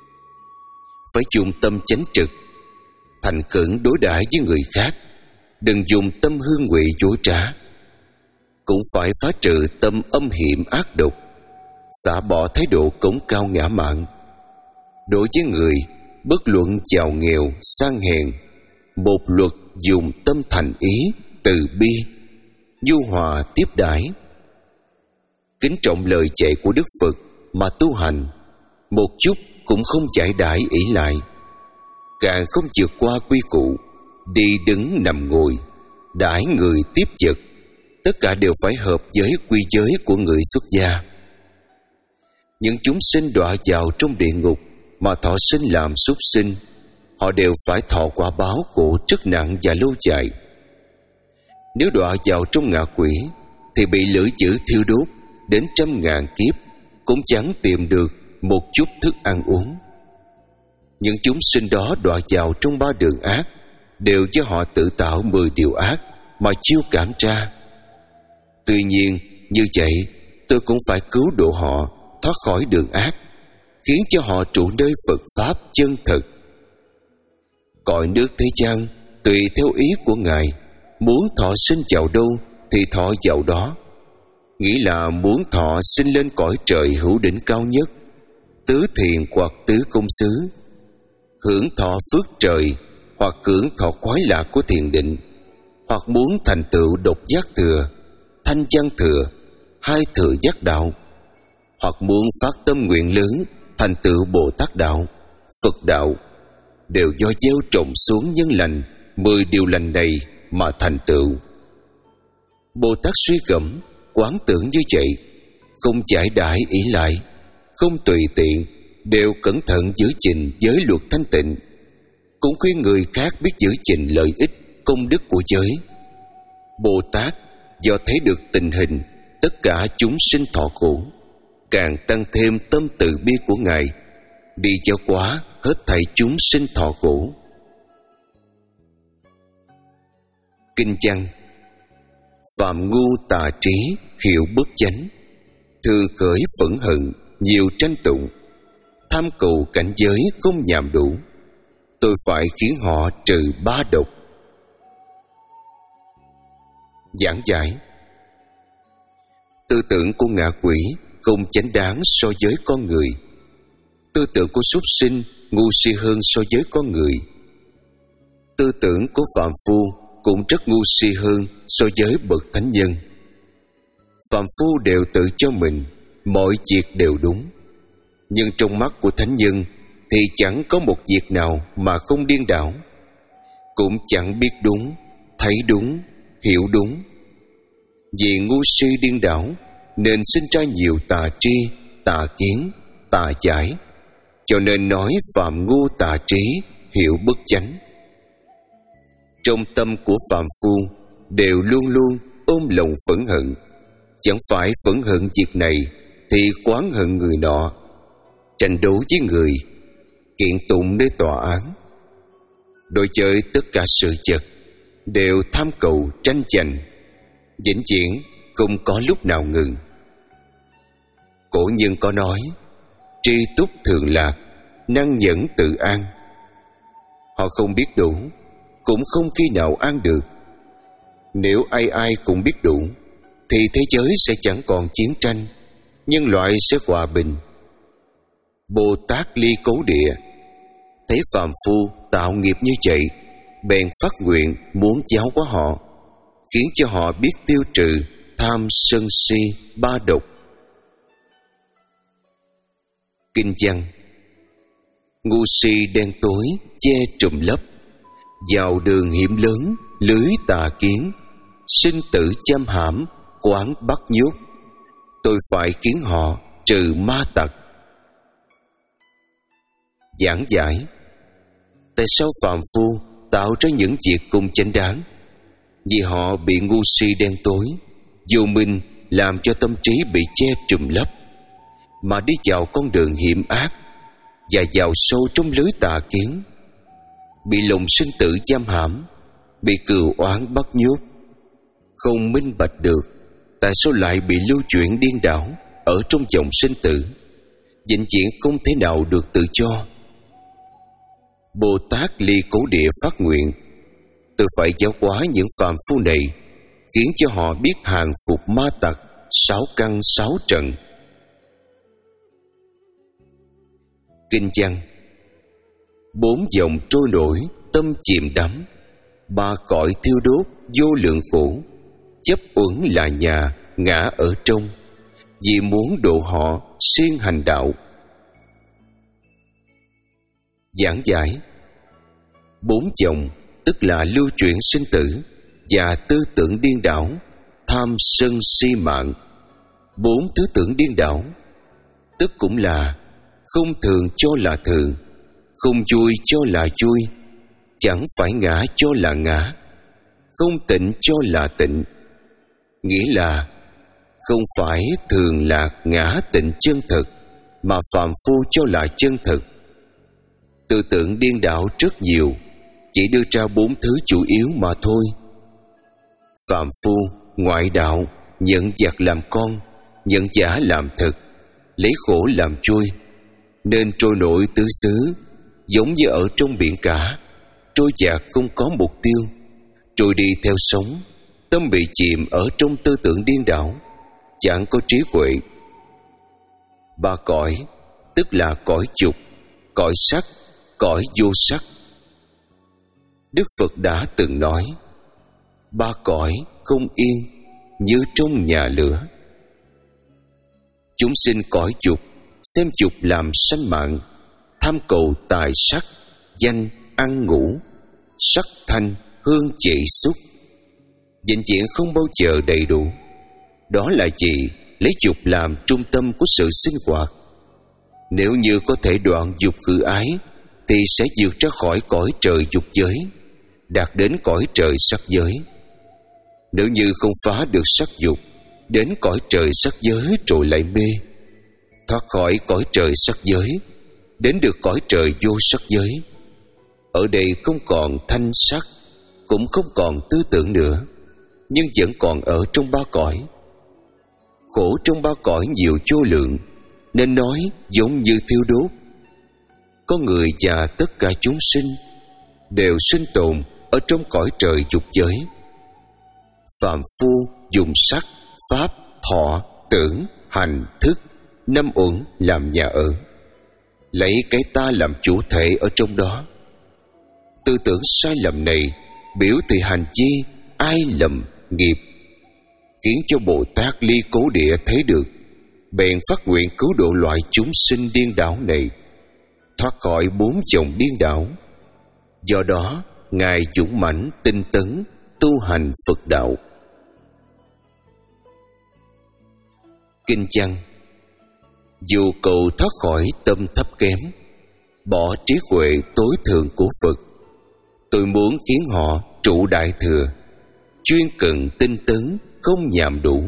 Speaker 1: Phải dùng tâm chánh trực, thành khẩn đối đãi với người khác, đừng dùng tâm hương ngụy dối trá. Cũng phải phá trừ tâm âm hiểm ác độc, xả bỏ thái độ cống cao ngã mạn. Đối với người, bất luận giàu nghèo, sang hèn, một luật dùng tâm thành ý, từ bi, nhu hòa tiếp đãi. Kính trọng lời dạy của Đức Phật mà tu hành, một chút cũng không chạy đãi ỷ lại, càng không vượt qua quy củ, đi đứng nằm ngồi, đãi người tiếp vật, tất cả đều phải hợp với quy giới của người xuất gia. Những chúng sinh đọa vào trong địa ngục mà thọ sinh làm súc sinh, họ đều phải thọ quả báo khổ rất nặng và lâu dài. Nếu đọa vào trong ngạ quỷ thì bị lửa dữ thiêu đốt đến trăm ngàn kiếp, cũng chẳng tìm được một chút thức ăn uống. Những chúng sinh đó đọa vào trong ba đường ác đều do họ tự tạo mười điều ác mà chiêu cảm ra. Tuy nhiên, như vậy tôi cũng phải cứu độ họ thoát khỏi đường ác, khiến cho họ trụ nơi Phật Pháp chân thực. Cõi nước thế gian tùy theo ý của Ngài, muốn thọ sinh vào đâu thì thọ vào đó. Nghĩ là muốn thọ sinh lên cõi trời hữu đỉnh cao nhất, tứ thiền hoặc tứ công xứ, hưởng thọ phước trời hoặc hưởng thọ khoái lạc của thiền định, hoặc muốn thành tựu độc giác thừa, thanh văn thừa, hai thừa giác đạo, hoặc muốn phát tâm nguyện lớn thành tựu Bồ Tát đạo, Phật đạo, đều do gieo trồng xuống nhân lành mười điều lành này mà thành tựu. Bồ Tát suy gẫm, quán tưởng như vậy, không giải đãi ỷ lại, không tùy tiện, đều cẩn thận giữ gìn giới luật thanh tịnh, cũng khuyên người khác biết giữ gìn lợi ích công đức của giới. Bồ Tát do thấy được tình hình tất cả chúng sinh thọ khổ, càng tăng thêm tâm từ bi của Ngài, đi giáo hóa hết thảy chúng sinh thọ khổ. Kinh văn: phạm ngu tà trí hiệu bất chánh, thường khởi phẫn hận nhiều tranh tụng, tham cầu cảnh giới không nhàm đủ, tôi phải khiến họ trừ ba độc. Giảng giải: tư tưởng của ngạ quỷ không chánh đáng so với con người. Tư tưởng của súc sinh ngu si hơn so với con người. Tư tưởng của phàm phu cũng rất ngu si hơn so với bậc thánh nhân. Phàm phu đều tự cho mình mọi việc đều đúng, nhưng trong mắt của thánh nhân thì chẳng có một việc nào mà không điên đảo, cũng chẳng biết đúng, thấy đúng, hiểu đúng. Vì ngu si điên đảo nên sinh ra nhiều tà tri, tà kiến, tà giải, cho nên nói phạm ngu tà trí hiểu bất chánh. Trong tâm của phàm phu đều luôn luôn ôm lòng phẫn hận, chẳng phải phẫn hận việc này thì oán hận người nọ, tranh đấu với người, kiện tụng nơi tòa án. Đối với tất cả sự vật đều tham cầu tranh giành, vĩnh viễn không có lúc nào ngừng. Cổ nhân có nói: tri túc thường lạc, năng nhẫn tự an. Họ không biết đủ, cũng không khi nào an được. Nếu ai ai cũng biết đủ, thì thế giới sẽ chẳng còn chiến tranh, nhân loại sẽ hòa bình. Bồ Tát ly cố địa thấy phàm phu tạo nghiệp như vậy, bèn phát nguyện muốn giáo hóa họ, khiến cho họ biết tiêu trừ tham sân si ba độc. Kinh văn: ngu si đen tối che trùm lấp, vào đường hiểm lớn lưới tà kiến, sinh tử giam hãm quán bắt nhốt, tôi phải khiến họ trừ ma tặc. Giảng giải: tại sao phàm phu tạo ra những việc không chánh đáng? Vì họ bị ngu si đen tối, vô minh làm cho tâm trí bị che trùm lấp, mà đi vào con đường hiểm ác và vào sâu trong lưới tà kiến, bị lòng sinh tử giam hãm, bị cừu oán bắt nhốt, không minh bạch được tại sao lại bị lưu chuyển điên đảo ở trong dòng sinh tử, vĩnh viễn không thể nào được tự do. Bồ Tát ly cố địa phát nguyện: tôi phải giáo hóa những phàm phu này, khiến cho họ biết hàng phục ma tặc sáu căn sáu trận. Kinh văn: bốn dòng trôi nổi tâm chìm đắm, ba cõi thiêu đốt vô lượng khổ, chấp uẩn là nhà ngã ở trong, vì muốn độ họ siêng hành đạo. Giảng giải: bốn dòng tức là lưu chuyển sinh tử và tư tưởng điên đảo, tham sân si mạng. Bốn thứ tưởng điên đảo tức cũng là không thường cho là thường, không vui cho là vui, chẳng phải ngã cho là ngã, không tịnh cho là tịnh. Nghĩa là không phải thường lạc ngã tịnh chân thực, mà phàm phu cho là chân thực. Tư tưởng điên đảo rất nhiều, chỉ đưa ra bốn thứ chủ yếu mà thôi. Phàm phu ngoại đạo, nhận vật làm con, nhận giả làm thực, lấy khổ làm vui, nên trôi nổi tứ xứ, giống như ở trong biển cả, trôi dạt không có mục tiêu, trôi đi theo sóng, tâm bị chìm ở trong tư tưởng điên đảo, chẳng có trí huệ. Ba cõi tức là cõi dục, cõi sắc, cõi vô sắc. Đức Phật đã từng nói: ba cõi không yên như trong nhà lửa. Chúng sinh cõi dục xem dục làm sanh mạng, tham cầu tài sắc, danh, ăn ngủ, sắc thanh, hương vị xúc, vĩnh viễn không bao giờ đầy đủ. Đó là gì? Lấy dục làm trung tâm của sự sinh hoạt. Nếu như có thể đoạn dục khử ái thì sẽ vượt ra khỏi cõi trời dục giới, đạt đến cõi trời sắc giới. Nếu như không phá được sắc dục, đến cõi trời sắc giới rồi lại mê, thoát khỏi cõi trời sắc giới, đến được cõi trời vô sắc giới. Ở đây không còn thanh sắc, cũng không còn tư tưởng nữa, nhưng vẫn còn ở trong ba cõi. Khổ trong ba cõi nhiều vô lượng, nên nói giống như thiêu đốt. Có người và tất cả chúng sinh đều sinh tồn ở trong cõi trời dục giới. Phàm phu dùng sắc, pháp, thọ, tưởng, hành, thức, năm uẩn làm nhà ở, lấy cái ta làm chủ thể ở trong đó. Tư tưởng sai lầm này biểu thị hành vi ai lầm nghiệp, khiến cho Bồ Tát Ly Cố Địa thấy được, bèn phát nguyện cứu độ loại chúng sinh điên đảo này, thoát khỏi bốn dòng điên đảo. Do đó Ngài dũng mãnh tinh tấn tu hành Phật đạo. Kinh văn: dù cầu thoát khỏi tâm thấp kém, bỏ trí huệ tối thượng của Phật, tôi muốn khiến họ trụ đại thừa, chuyên cần tinh tấn không nhàm đủ.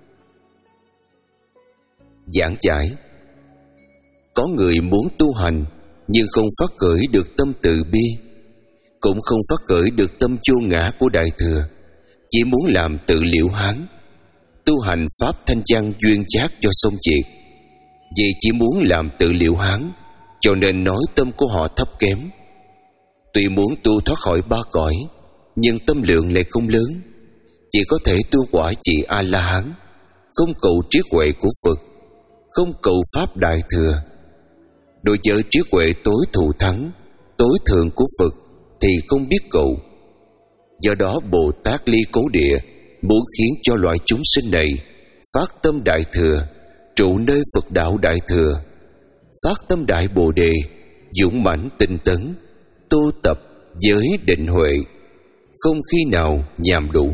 Speaker 1: Giảng giải: có người muốn tu hành nhưng không phát khởi được tâm từ bi, cũng không phát khởi được tâm vô ngã của đại thừa, chỉ muốn làm tự liễu hán, tu hành pháp thanh văn duyên giác cho xong việc. Vì chỉ muốn làm tự liễu hán, cho nên nói tâm của họ thấp kém. Tuy muốn tu thoát khỏi ba cõi, nhưng tâm lượng lại không lớn, chỉ có thể tu quả vị A-la-hán, không cầu trí huệ của Phật, không cầu pháp đại thừa. Đối với trí huệ tối thù thắng, tối thượng của Phật thì không biết cầu. Do đó Bồ Tát Ly Cố Địa muốn khiến cho loại chúng sinh này phát tâm đại thừa, trụ nơi Phật đạo đại thừa, phát tâm đại Bồ Đề, dũng mãnh tinh tấn, tu tập giới định huệ, không khi nào nhàm đủ.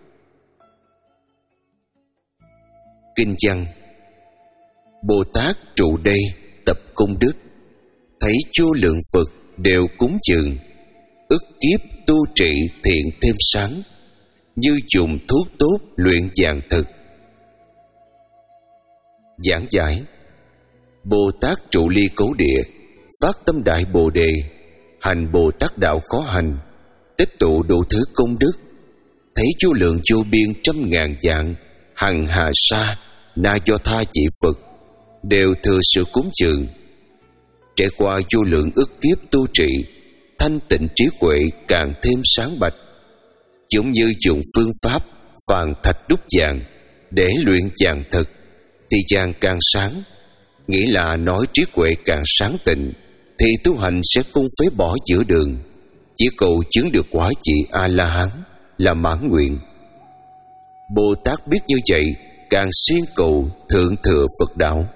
Speaker 1: Kinh văn: Bồ Tát trụ đây tập công đức, thấy vô lượng Phật đều cúng dường, ức kiếp tu trị thiện thêm sáng, như dùng thuốc tốt luyện vạn thực. Giảng giải: Bồ Tát trụ Ly Cố Địa, phát tâm đại Bồ Đề, hành Bồ Tát đạo khó hành, tích tụ đủ thứ công đức, thấy vô lượng vô biên trăm ngàn vạn hằng hà sa na do tha vị Phật đều thừa sự cúng dường. Trải qua vô lượng ức kiếp tu trị, thanh tịnh trí huệ càng thêm sáng bạch, giống như dùng phương pháp vàng thạch đúc vàng để luyện vàng thực, thì vàng càng sáng, nghĩa là nói trí huệ càng sáng tịnh, thì tu hành sẽ không phế bỏ giữa đường, chỉ cầu chứng được quả vị A-la-hán là mãn nguyện. Bồ Tát biết như vậy, càng siêng cầu thượng thừa Phật đạo.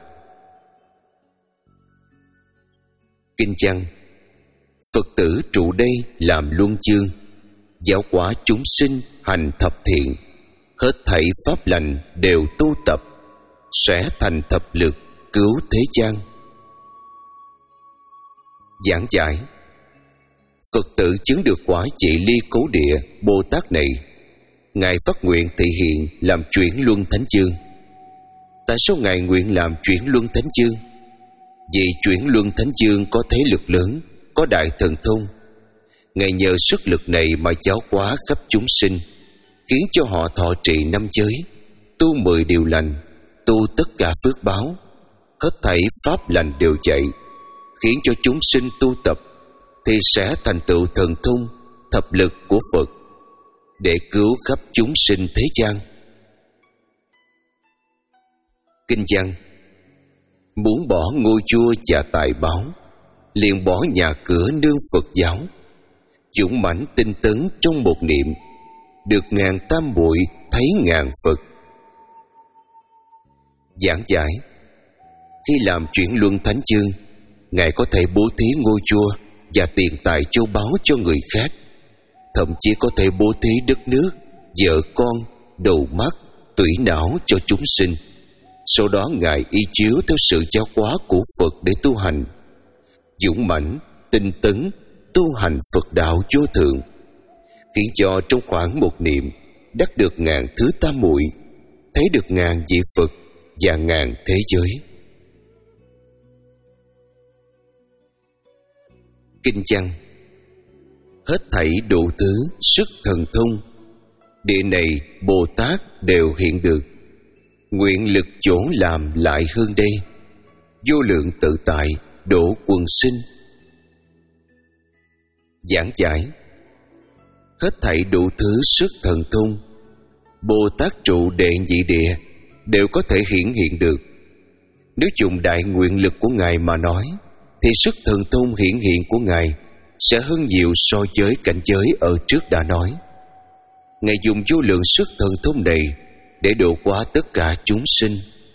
Speaker 1: Kinh văn: Phật tử trụ đây làm luân chương, giáo hóa chúng sinh hành thập thiện, hết thảy pháp lành đều tu tập, sẽ thành thập lực cứu thế gian. Giảng giải: Phật tử chứng được quả vị Ly Cố Địa Bồ Tát này, Ngài phát nguyện thị hiện làm chuyển luân thánh chương. Tại sao Ngài nguyện làm chuyển luân thánh chương? Vì chuyển luân thánh chương có thế lực lớn, có đại thần thông. Ngài nhờ sức lực này mà giáo hóa khắp chúng sinh, khiến cho họ thọ trì năm giới, tu mười điều lành, tu tất cả phước báo, hết thảy pháp lành đều dạy, khiến cho chúng sinh tu tập thì sẽ thành tựu thần thông thập lực của Phật để cứu khắp chúng sinh thế gian. Kinh văn: Muốn bỏ ngôi vua và tài báo, liền bỏ nhà cửa nương Phật giáo, dũng mãnh tinh tấn trong một niệm, được ngàn tam muội thấy ngàn Phật. Giảng giải: Khi làm chuyển luân thánh chương, Ngài có thể bố thí ngôi vua và tiền tài châu báu cho người khác, thậm chí có thể bố thí đất nước, vợ con, đầu mắt, tủy não cho chúng sinh. Sau đó Ngài y chiếu theo sự giáo hóa của Phật để tu hành, dũng mãnh, tinh tấn, tu hành Phật đạo vô thượng, khiến cho trong khoảng một niệm đắc được ngàn thứ tam muội, thấy được ngàn vị Phật và ngàn thế giới. Kinh văn: hết thảy độ thứ sức thần thông, địa này Bồ Tát đều hiện được, nguyện lực chỗ làm lại hơn đây, vô lượng tự tại độ quần sinh. Giảng giải: hết thảy đủ thứ sức thần thông, Bồ Tát trụ đệ nhị địa đều có thể hiển hiện được. Nếu dùng đại nguyện lực của Ngài mà nói, thì sức thần thông hiển hiện của Ngài sẽ hơn nhiều so với cảnh giới ở trước đã nói. Ngài dùng vô lượng sức thần thông này để độ qua tất cả chúng sinh.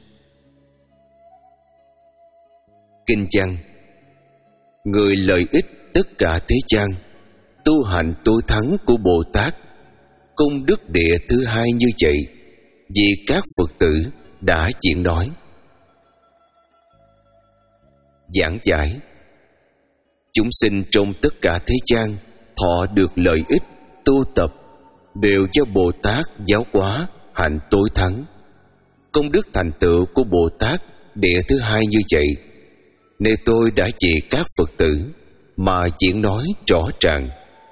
Speaker 1: Kinh văn: người lợi ích tất cả thế gian, tu hành tối thắng của Bồ Tát, công đức địa thứ hai như vậy, vì các Phật tử đã diễn nói. Giảng giải: chúng sinh trong tất cả thế gian thọ được lợi ích tu tập đều do Bồ Tát giáo hóa hạnh tối thắng. Công đức thành tựu của Bồ Tát địa thứ hai như vậy, nên tôi đã chỉ các Phật tử mà diễn nói rõ ràng.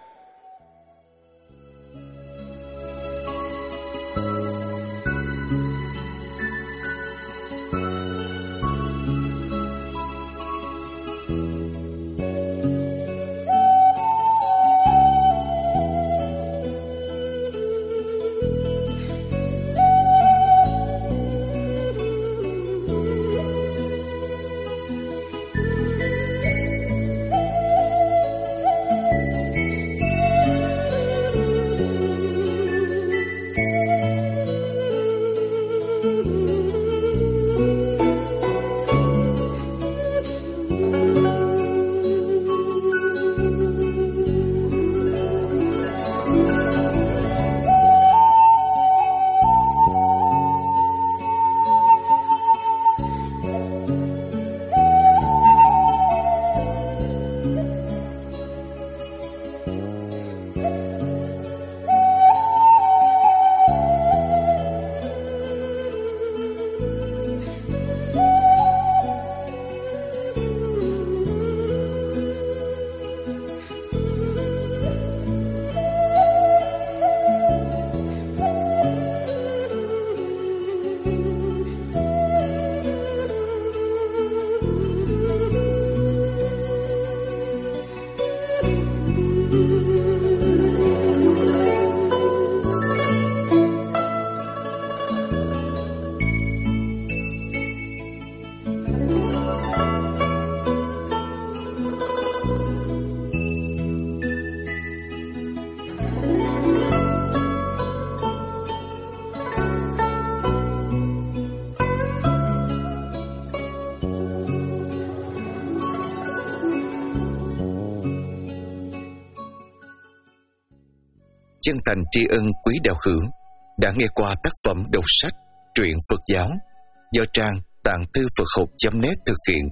Speaker 1: Chân thành tri ân quý đạo hữu đã nghe qua tác phẩm đọc sách truyện Phật giáo do trang tạng thư Phật học chấm net thực hiện.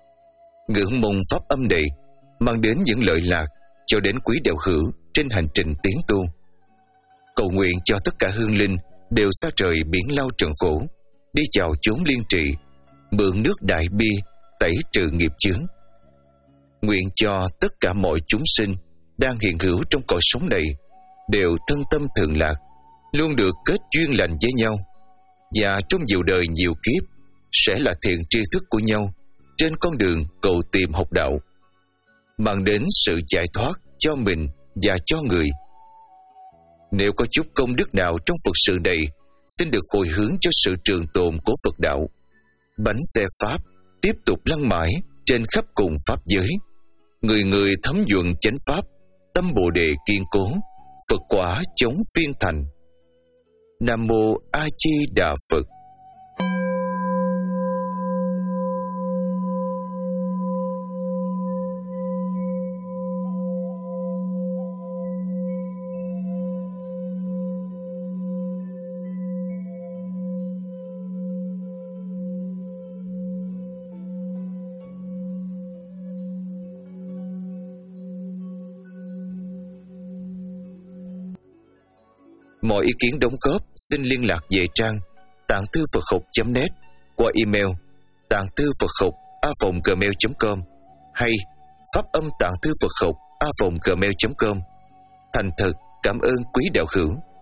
Speaker 1: Ngưỡng mong pháp âm này mang đến những lợi lạc cho đến quý đạo hữu trên hành trình tiến tu. Cầu nguyện cho tất cả hương linh đều xa trời biển lao trần khổ, đi vào chốn liên trì, mượn nước đại bi tẩy trừ nghiệp chướng. Nguyện cho tất cả mọi chúng sinh đang hiện hữu trong cõi sống này đều thân tâm thượng lạc, luôn được kết duyên lành với nhau, và trong nhiều đời nhiều kiếp sẽ là thiện tri thức của nhau trên con đường cầu tìm học đạo, mang đến sự giải thoát cho mình và cho người. Nếu có chút công đức nào trong Phật sự này, xin được hồi hướng cho sự trường tồn của Phật đạo. Bánh xe Pháp tiếp tục lăn mãi trên khắp cùng Pháp giới. Người người thấm nhuận chánh Pháp, tâm Bồ Đề kiên cố, Phật quả chống phiên thành. Nam Mô A Di Đà Phật. Mọi ý kiến đóng góp xin liên lạc về trang tạng thư Phật học chấm net qua email tạng thư Phật học a vòng gmail chấm com hay pháp âm tạng thư Phật học a vòng gmail chấm com. Thành thật cảm ơn quý đạo hữu.